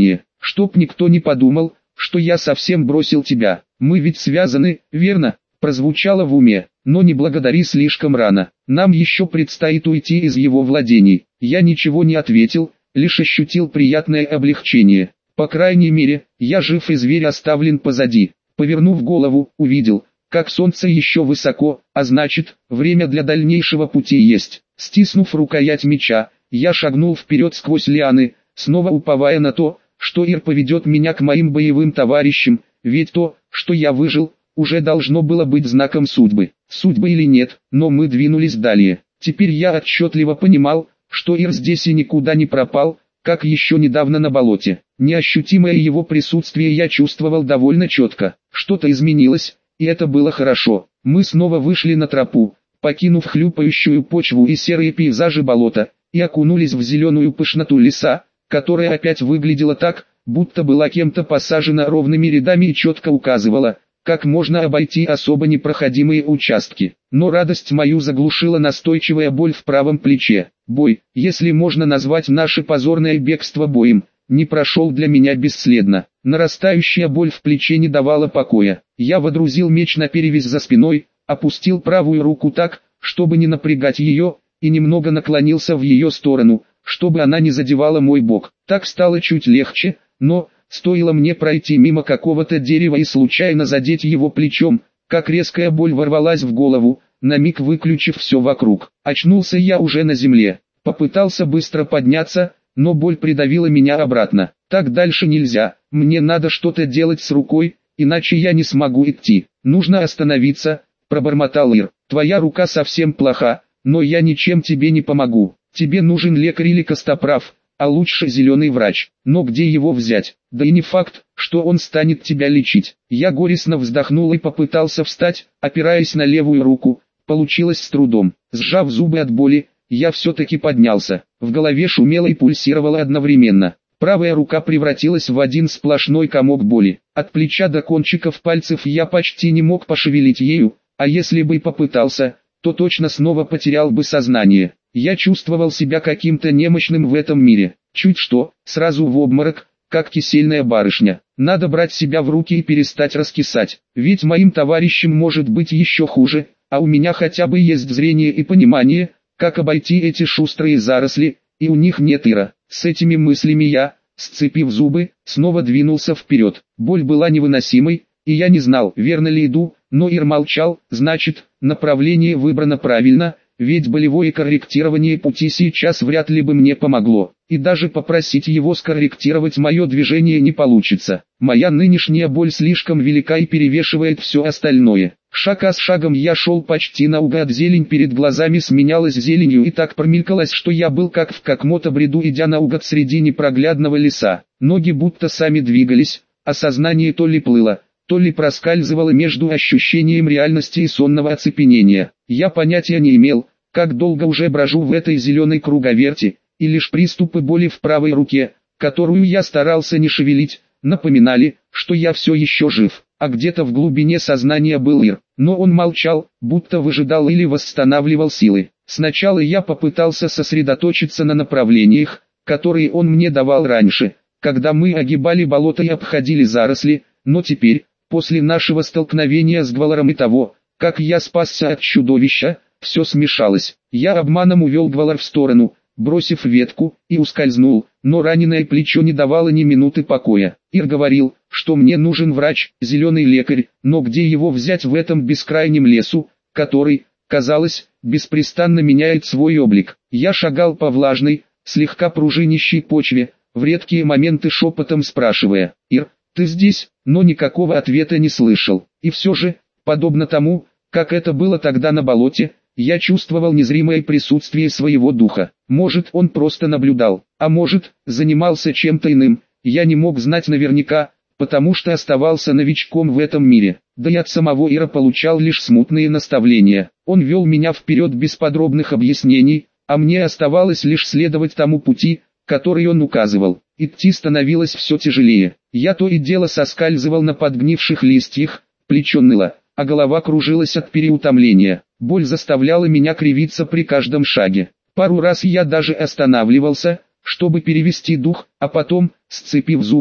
чтоб никто не подумал, что я совсем бросил тебя. Мы ведь связаны, верно?» Прозвучало в уме. «Но не благодари слишком рано. Нам еще предстоит уйти из его владений». Я ничего не ответил, лишь ощутил приятное облегчение. По крайней мере, я жив и зверь оставлен позади. Повернув голову, увидел, как солнце еще высоко, а значит, время для дальнейшего пути есть. Стиснув рукоять меча, я шагнул вперед сквозь лианы, снова уповая на то, что Ир поведет меня к моим боевым товарищам, ведь то, что я выжил, уже должно было быть знаком судьбы. Судьбы или нет, но мы двинулись далее. Теперь я отчетливо понимал, что Ир здесь и никуда не пропал, как еще недавно на болоте. Неощутимое его присутствие я чувствовал довольно четко. Что-то изменилось, и это было хорошо. Мы снова вышли на тропу, покинув хлюпающую почву и серые пейзажи болота, и окунулись в зеленую пышноту леса, которая опять выглядела так, будто была кем-то посажена ровными рядами и четко указывала, как можно обойти особо непроходимые участки. Но радость мою заглушила настойчивая боль в правом плече. Бой, если можно назвать наше позорное бегство боем, не прошел для меня бесследно. Нарастающая боль в плече не давала покоя. Я водрузил меч на перевязь за спиной, опустил правую руку так, чтобы не напрягать ее, и немного наклонился в ее сторону, чтобы она не задевала мой бок. Так стало чуть легче, но, стоило мне пройти мимо какого-то дерева и случайно задеть его плечом, как резкая боль ворвалась в голову, на миг выключив все вокруг. Очнулся я уже на земле. Попытался быстро подняться, но боль придавила меня обратно. Так дальше нельзя, мне надо что-то делать с рукой, иначе я не смогу идти. Нужно остановиться, пробормотал Ир. Твоя рука совсем плоха, но я ничем тебе не помогу. Тебе нужен лекарь или костоправ, а лучше зеленый врач. Но где его взять? Да и не факт, что он станет тебя лечить. Я горестно вздохнул и попытался встать, опираясь на левую руку. Получилось с трудом. Сжав зубы от боли, я все-таки поднялся. В голове шумело и пульсировало одновременно. Правая рука превратилась в один сплошной комок боли. От плеча до кончиков пальцев я почти не мог пошевелить ею, а если бы и попытался, то точно снова потерял бы сознание. Я чувствовал себя каким-то немощным в этом мире. Чуть что, сразу в обморок, как кисельная барышня. Надо брать себя в руки и перестать раскисать. Ведь моим товарищам может быть еще хуже, а у меня хотя бы есть зрение и понимание, как обойти эти шустрые заросли, и у них нет Ира. С этими мыслями я, сцепив зубы, снова двинулся вперед. Боль была невыносимой, и я не знал, верно ли иду, но Ир молчал, значит, направление выбрано правильно, ведь болевое корректирование пути сейчас вряд ли бы мне помогло, и даже попросить его скорректировать мое движение не получится. Моя нынешняя боль слишком велика и перевешивает все остальное. Шаг за шагом я шел почти наугад, зелень перед глазами сменялась зеленью и так промелькалась, что я был как в каком-то бреду, идя наугад среди непроглядного леса. Ноги будто сами двигались, а сознание то ли плыло, то ли проскальзывало между ощущением реальности и сонного оцепенения. Я понятия не имел, как долго уже брожу в этой зеленой круговерти, и лишь приступы боли в правой руке, которую я старался не шевелить, напоминали, что я все еще жив, а где-то в глубине сознания был Ир. Но он молчал, будто выжидал или восстанавливал силы. Сначала я попытался сосредоточиться на направлениях, которые он мне давал раньше, когда мы огибали болото и обходили заросли, но теперь, после нашего столкновения с Гваларом и того, как я спасся от чудовища, все смешалось. Я обманом увел Гвалар в сторону, бросив ветку, и ускользнул, но раненое плечо не давало ни минуты покоя. Ир говорил, что мне нужен врач, зеленый лекарь, но где его взять в этом бескрайнем лесу, который, казалось, беспрестанно меняет свой облик. Я шагал по влажной, слегка пружинищей почве, в редкие моменты шепотом спрашивая: «Ир, ты здесь?» Но никакого ответа не слышал. И все же, подобно тому, как это было тогда на болоте, я чувствовал незримое присутствие своего духа. Может, он просто наблюдал, а может, занимался чем-то иным. Я не мог знать наверняка, потому что оставался новичком в этом мире. Да и от самого Ира получал лишь смутные наставления. Он вел меня вперед без подробных объяснений, а мне оставалось лишь следовать тому пути, который он указывал. Идти становилось все тяжелее. Я то и дело соскальзывал на подгнивших листьях, плечо ныло, а голова кружилась от переутомления. Боль заставляла меня кривиться при каждом шаге. Пару раз я даже останавливался, чтобы перевести дух, а потом, сцепив зубы,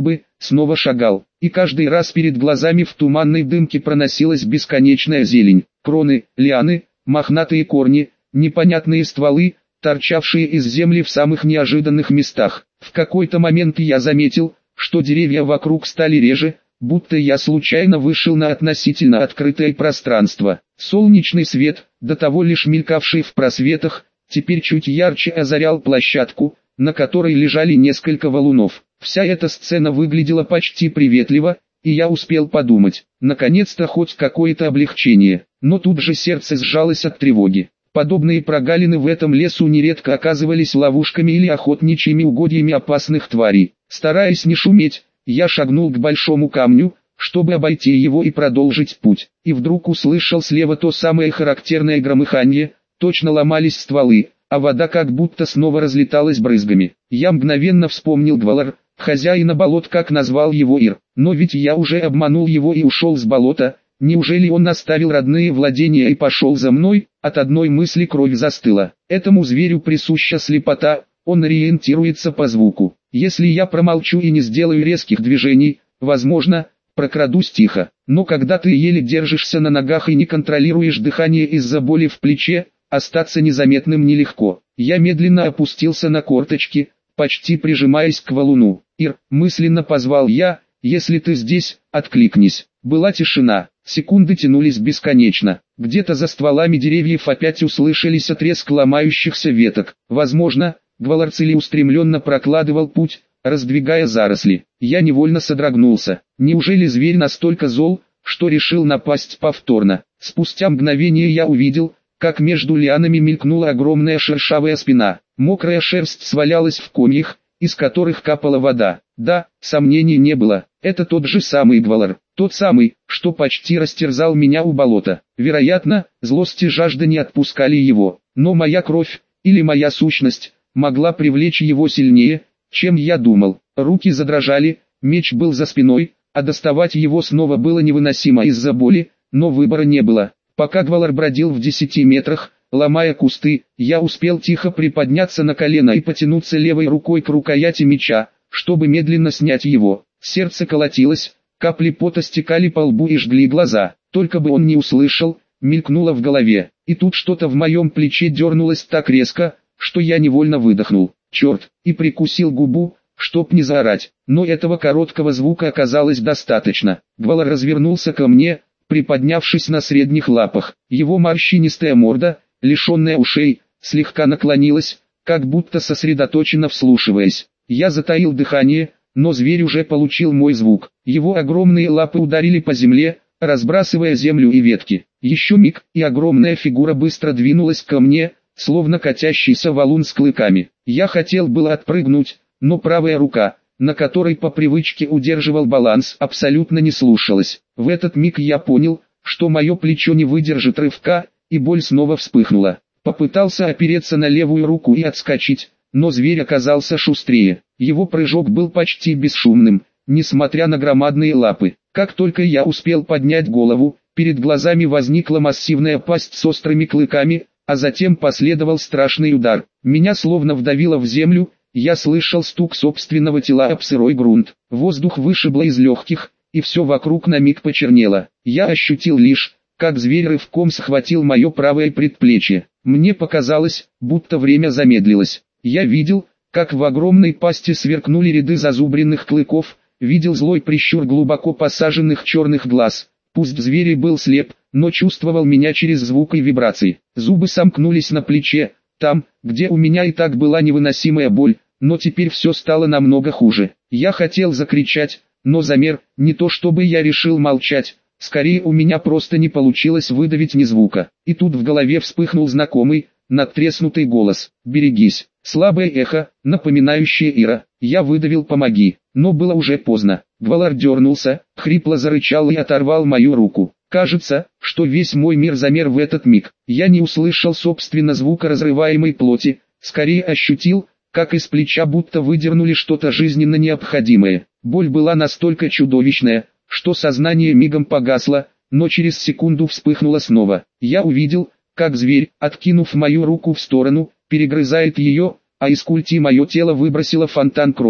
снова шагал, и каждый раз перед глазами в туманной дымке проносилась бесконечная зелень, кроны, лианы, мохнатые корни, непонятные стволы, торчавшие из земли в самых неожиданных местах. В какой-то момент я заметил, что деревья вокруг стали реже, будто я случайно вышел на относительно открытое пространство. Солнечный свет, до того лишь мелькавший в просветах, теперь чуть ярче озарял площадку, на которой лежали несколько валунов. Вся эта сцена выглядела почти приветливо, и я успел подумать, наконец-то хоть какое-то облегчение, но тут же сердце сжалось от тревоги. Подобные прогалины в этом лесу нередко оказывались ловушками или охотничьими угодьями опасных тварей. Стараясь не шуметь, я шагнул к большому камню, чтобы обойти его и продолжить путь. И вдруг услышал слева то самое характерное громыханье, точно ломались стволы, а вода как будто снова разлеталась брызгами. Я мгновенно вспомнил Гвалар, хозяина болот, как назвал его Ир. Но ведь я уже обманул его и ушел с болота. Неужели он оставил родные владения и пошел за мной? От одной мысли кровь застыла. Этому зверю присуща слепота, он ориентируется по звуку. Если я промолчу и не сделаю резких движений, возможно, прокрадусь тихо. Но когда ты еле держишься на ногах и не контролируешь дыхание из-за боли в плече, остаться незаметным нелегко. Я медленно опустился на корточки, почти прижимаясь к валуну. «Ир», мысленно позвал я, — «если ты здесь, откликнись». Была тишина, секунды тянулись бесконечно. Где-то за стволами деревьев опять услышались отрезк ломающихся веток. Возможно, Гвалар целеустремленно прокладывал путь, раздвигая заросли. Я невольно содрогнулся. Неужели зверь настолько зол, что решил напасть повторно? Спустя мгновение я увидел, как между лианами мелькнула огромная шершавая спина. Мокрая шерсть свалялась в комьях, из которых капала вода. Да, сомнений не было, это тот же самый Гвалар, тот самый, что почти растерзал меня у болота. Вероятно, злость и жажда не отпускали его, но моя кровь, или моя сущность, могла привлечь его сильнее, чем я думал. Руки задрожали, меч был за спиной, а доставать его снова было невыносимо из-за боли, но выбора не было. Пока Гвалар бродил в десяти метрах, ломая кусты, я успел тихо приподняться на колено и потянуться левой рукой к рукояти меча, чтобы медленно снять его. Сердце колотилось, капли пота стекали по лбу и жгли глаза. Только бы он не услышал, мелькнуло в голове. И тут что-то в моем плече дернулось так резко, что я невольно выдохнул. Черт, и прикусил губу, чтоб не заорать. Но этого короткого звука оказалось достаточно. Гвалар развернулся ко мне, приподнявшись на средних лапах. Его морщинистая морда, лишенная ушей, слегка наклонилась, как будто сосредоточенно вслушиваясь. Я затаил дыхание, но зверь уже получил мой звук. Его огромные лапы ударили по земле, разбрасывая землю и ветки. Еще миг, и огромная фигура быстро двинулась ко мне, словно катящийся валун с клыками. Я хотел было отпрыгнуть, но правая рука, на которой по привычке удерживал баланс, абсолютно не слушалась. В этот миг я понял, что мое плечо не выдержит рывка, и боль снова вспыхнула. Попытался опереться на левую руку и отскочить, но зверь оказался шустрее. Его прыжок был почти бесшумным, несмотря на громадные лапы. Как только я успел поднять голову, перед глазами возникла массивная пасть с острыми клыками, а затем последовал страшный удар. Меня словно вдавило в землю, я слышал стук собственного тела об сырой грунт. Воздух вышибло из легких, и все вокруг на миг почернело. Я ощутил лишь, как зверь рывком схватил мое правое предплечье. Мне показалось, будто время замедлилось. Я видел, как в огромной пасти сверкнули ряды зазубренных клыков, видел злой прищур глубоко посаженных черных глаз. Пусть зверь и был слеп, но чувствовал меня через звук и вибрации. Зубы сомкнулись на плече, там, где у меня и так была невыносимая боль, но теперь все стало намного хуже. Я хотел закричать, но замер, не то чтобы я решил молчать, скорее у меня просто не получилось выдавить ни звука. И тут в голове вспыхнул знакомый, надтреснутый голос. «Берегись». Слабое эхо, напоминающее Ира. Я выдавил «помоги», но было уже поздно. Гвалар дернулся, хрипло зарычал и оторвал мою руку. Кажется, что весь мой мир замер в этот миг. Я не услышал собственно звука разрываемой плоти, скорее ощутил, как из плеча будто выдернули что-то жизненно необходимое. Боль была настолько чудовищная, что сознание мигом погасло, но через секунду вспыхнуло снова. Я увидел, как зверь, откинув мою руку в сторону, перегрызает ее, а из культи мое тело выбросило фонтан крови.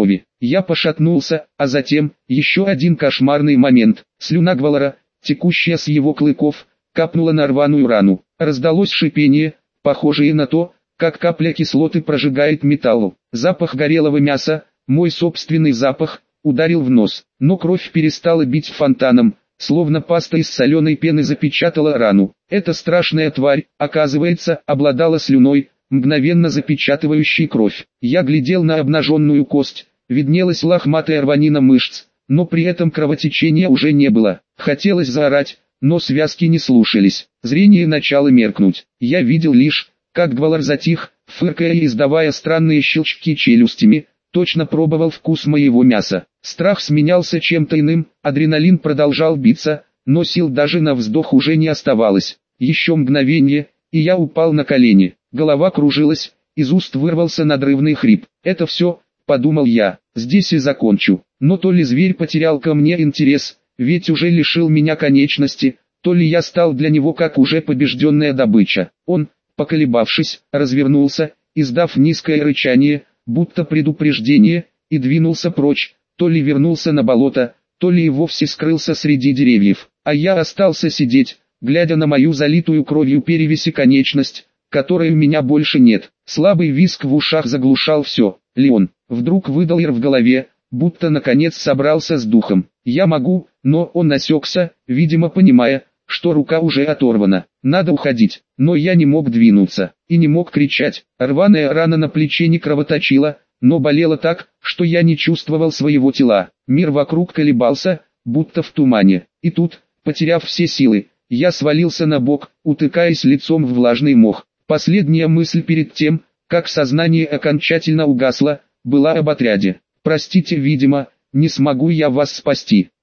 Я пошатнулся, а затем, еще один кошмарный момент. Слюна Гвалара, текущая с его клыков, капнула на рваную рану. Раздалось шипение, похожее на то, как капля кислоты прожигает металл. Запах горелого мяса, мой собственный запах, ударил в нос. Но кровь перестала бить фонтаном, словно паста из соленой пены запечатала рану. Эта страшная тварь, оказывается, обладала слюной, мгновенно запечатывающей кровь. Я глядел на обнаженную кость, виднелась лохматая рванина мышц, но при этом кровотечения уже не было. Хотелось заорать, но связки не слушались. Зрение начало меркнуть. Я видел лишь, как Гвалар затих, фыркая и издавая странные щелчки челюстями, точно пробовал вкус моего мяса. Страх сменялся чем-то иным, адреналин продолжал биться, но сил даже на вздох уже не оставалось. Еще мгновение, и я упал на колени. Голова кружилась, из уст вырвался надрывный хрип. «Это все», — подумал я, — «здесь и закончу». Но то ли зверь потерял ко мне интерес, ведь уже лишил меня конечности, то ли я стал для него как уже побежденная добыча. Он, поколебавшись, развернулся, издав низкое рычание, будто предупреждение, и двинулся прочь, то ли вернулся на болото, то ли и вовсе скрылся среди деревьев. А я остался сидеть, глядя на мою залитую кровью перевеси конечность, которой у меня больше нет. Слабый визг в ушах заглушал все. «Леон!» Вдруг выдал Ир в голове, будто наконец собрался с духом. «Я могу», но он осекся, видимо понимая, что рука уже оторвана. Надо уходить, но я не мог двинуться, и не мог кричать. Рваная рана на плече не кровоточила, но болела так, что я не чувствовал своего тела. Мир вокруг колебался, будто в тумане. И тут, потеряв все силы, я свалился на бок, утыкаясь лицом в влажный мох. Последняя мысль перед тем, как сознание окончательно угасло, была об отряде. «Простите, видимо, не смогу я вас спасти».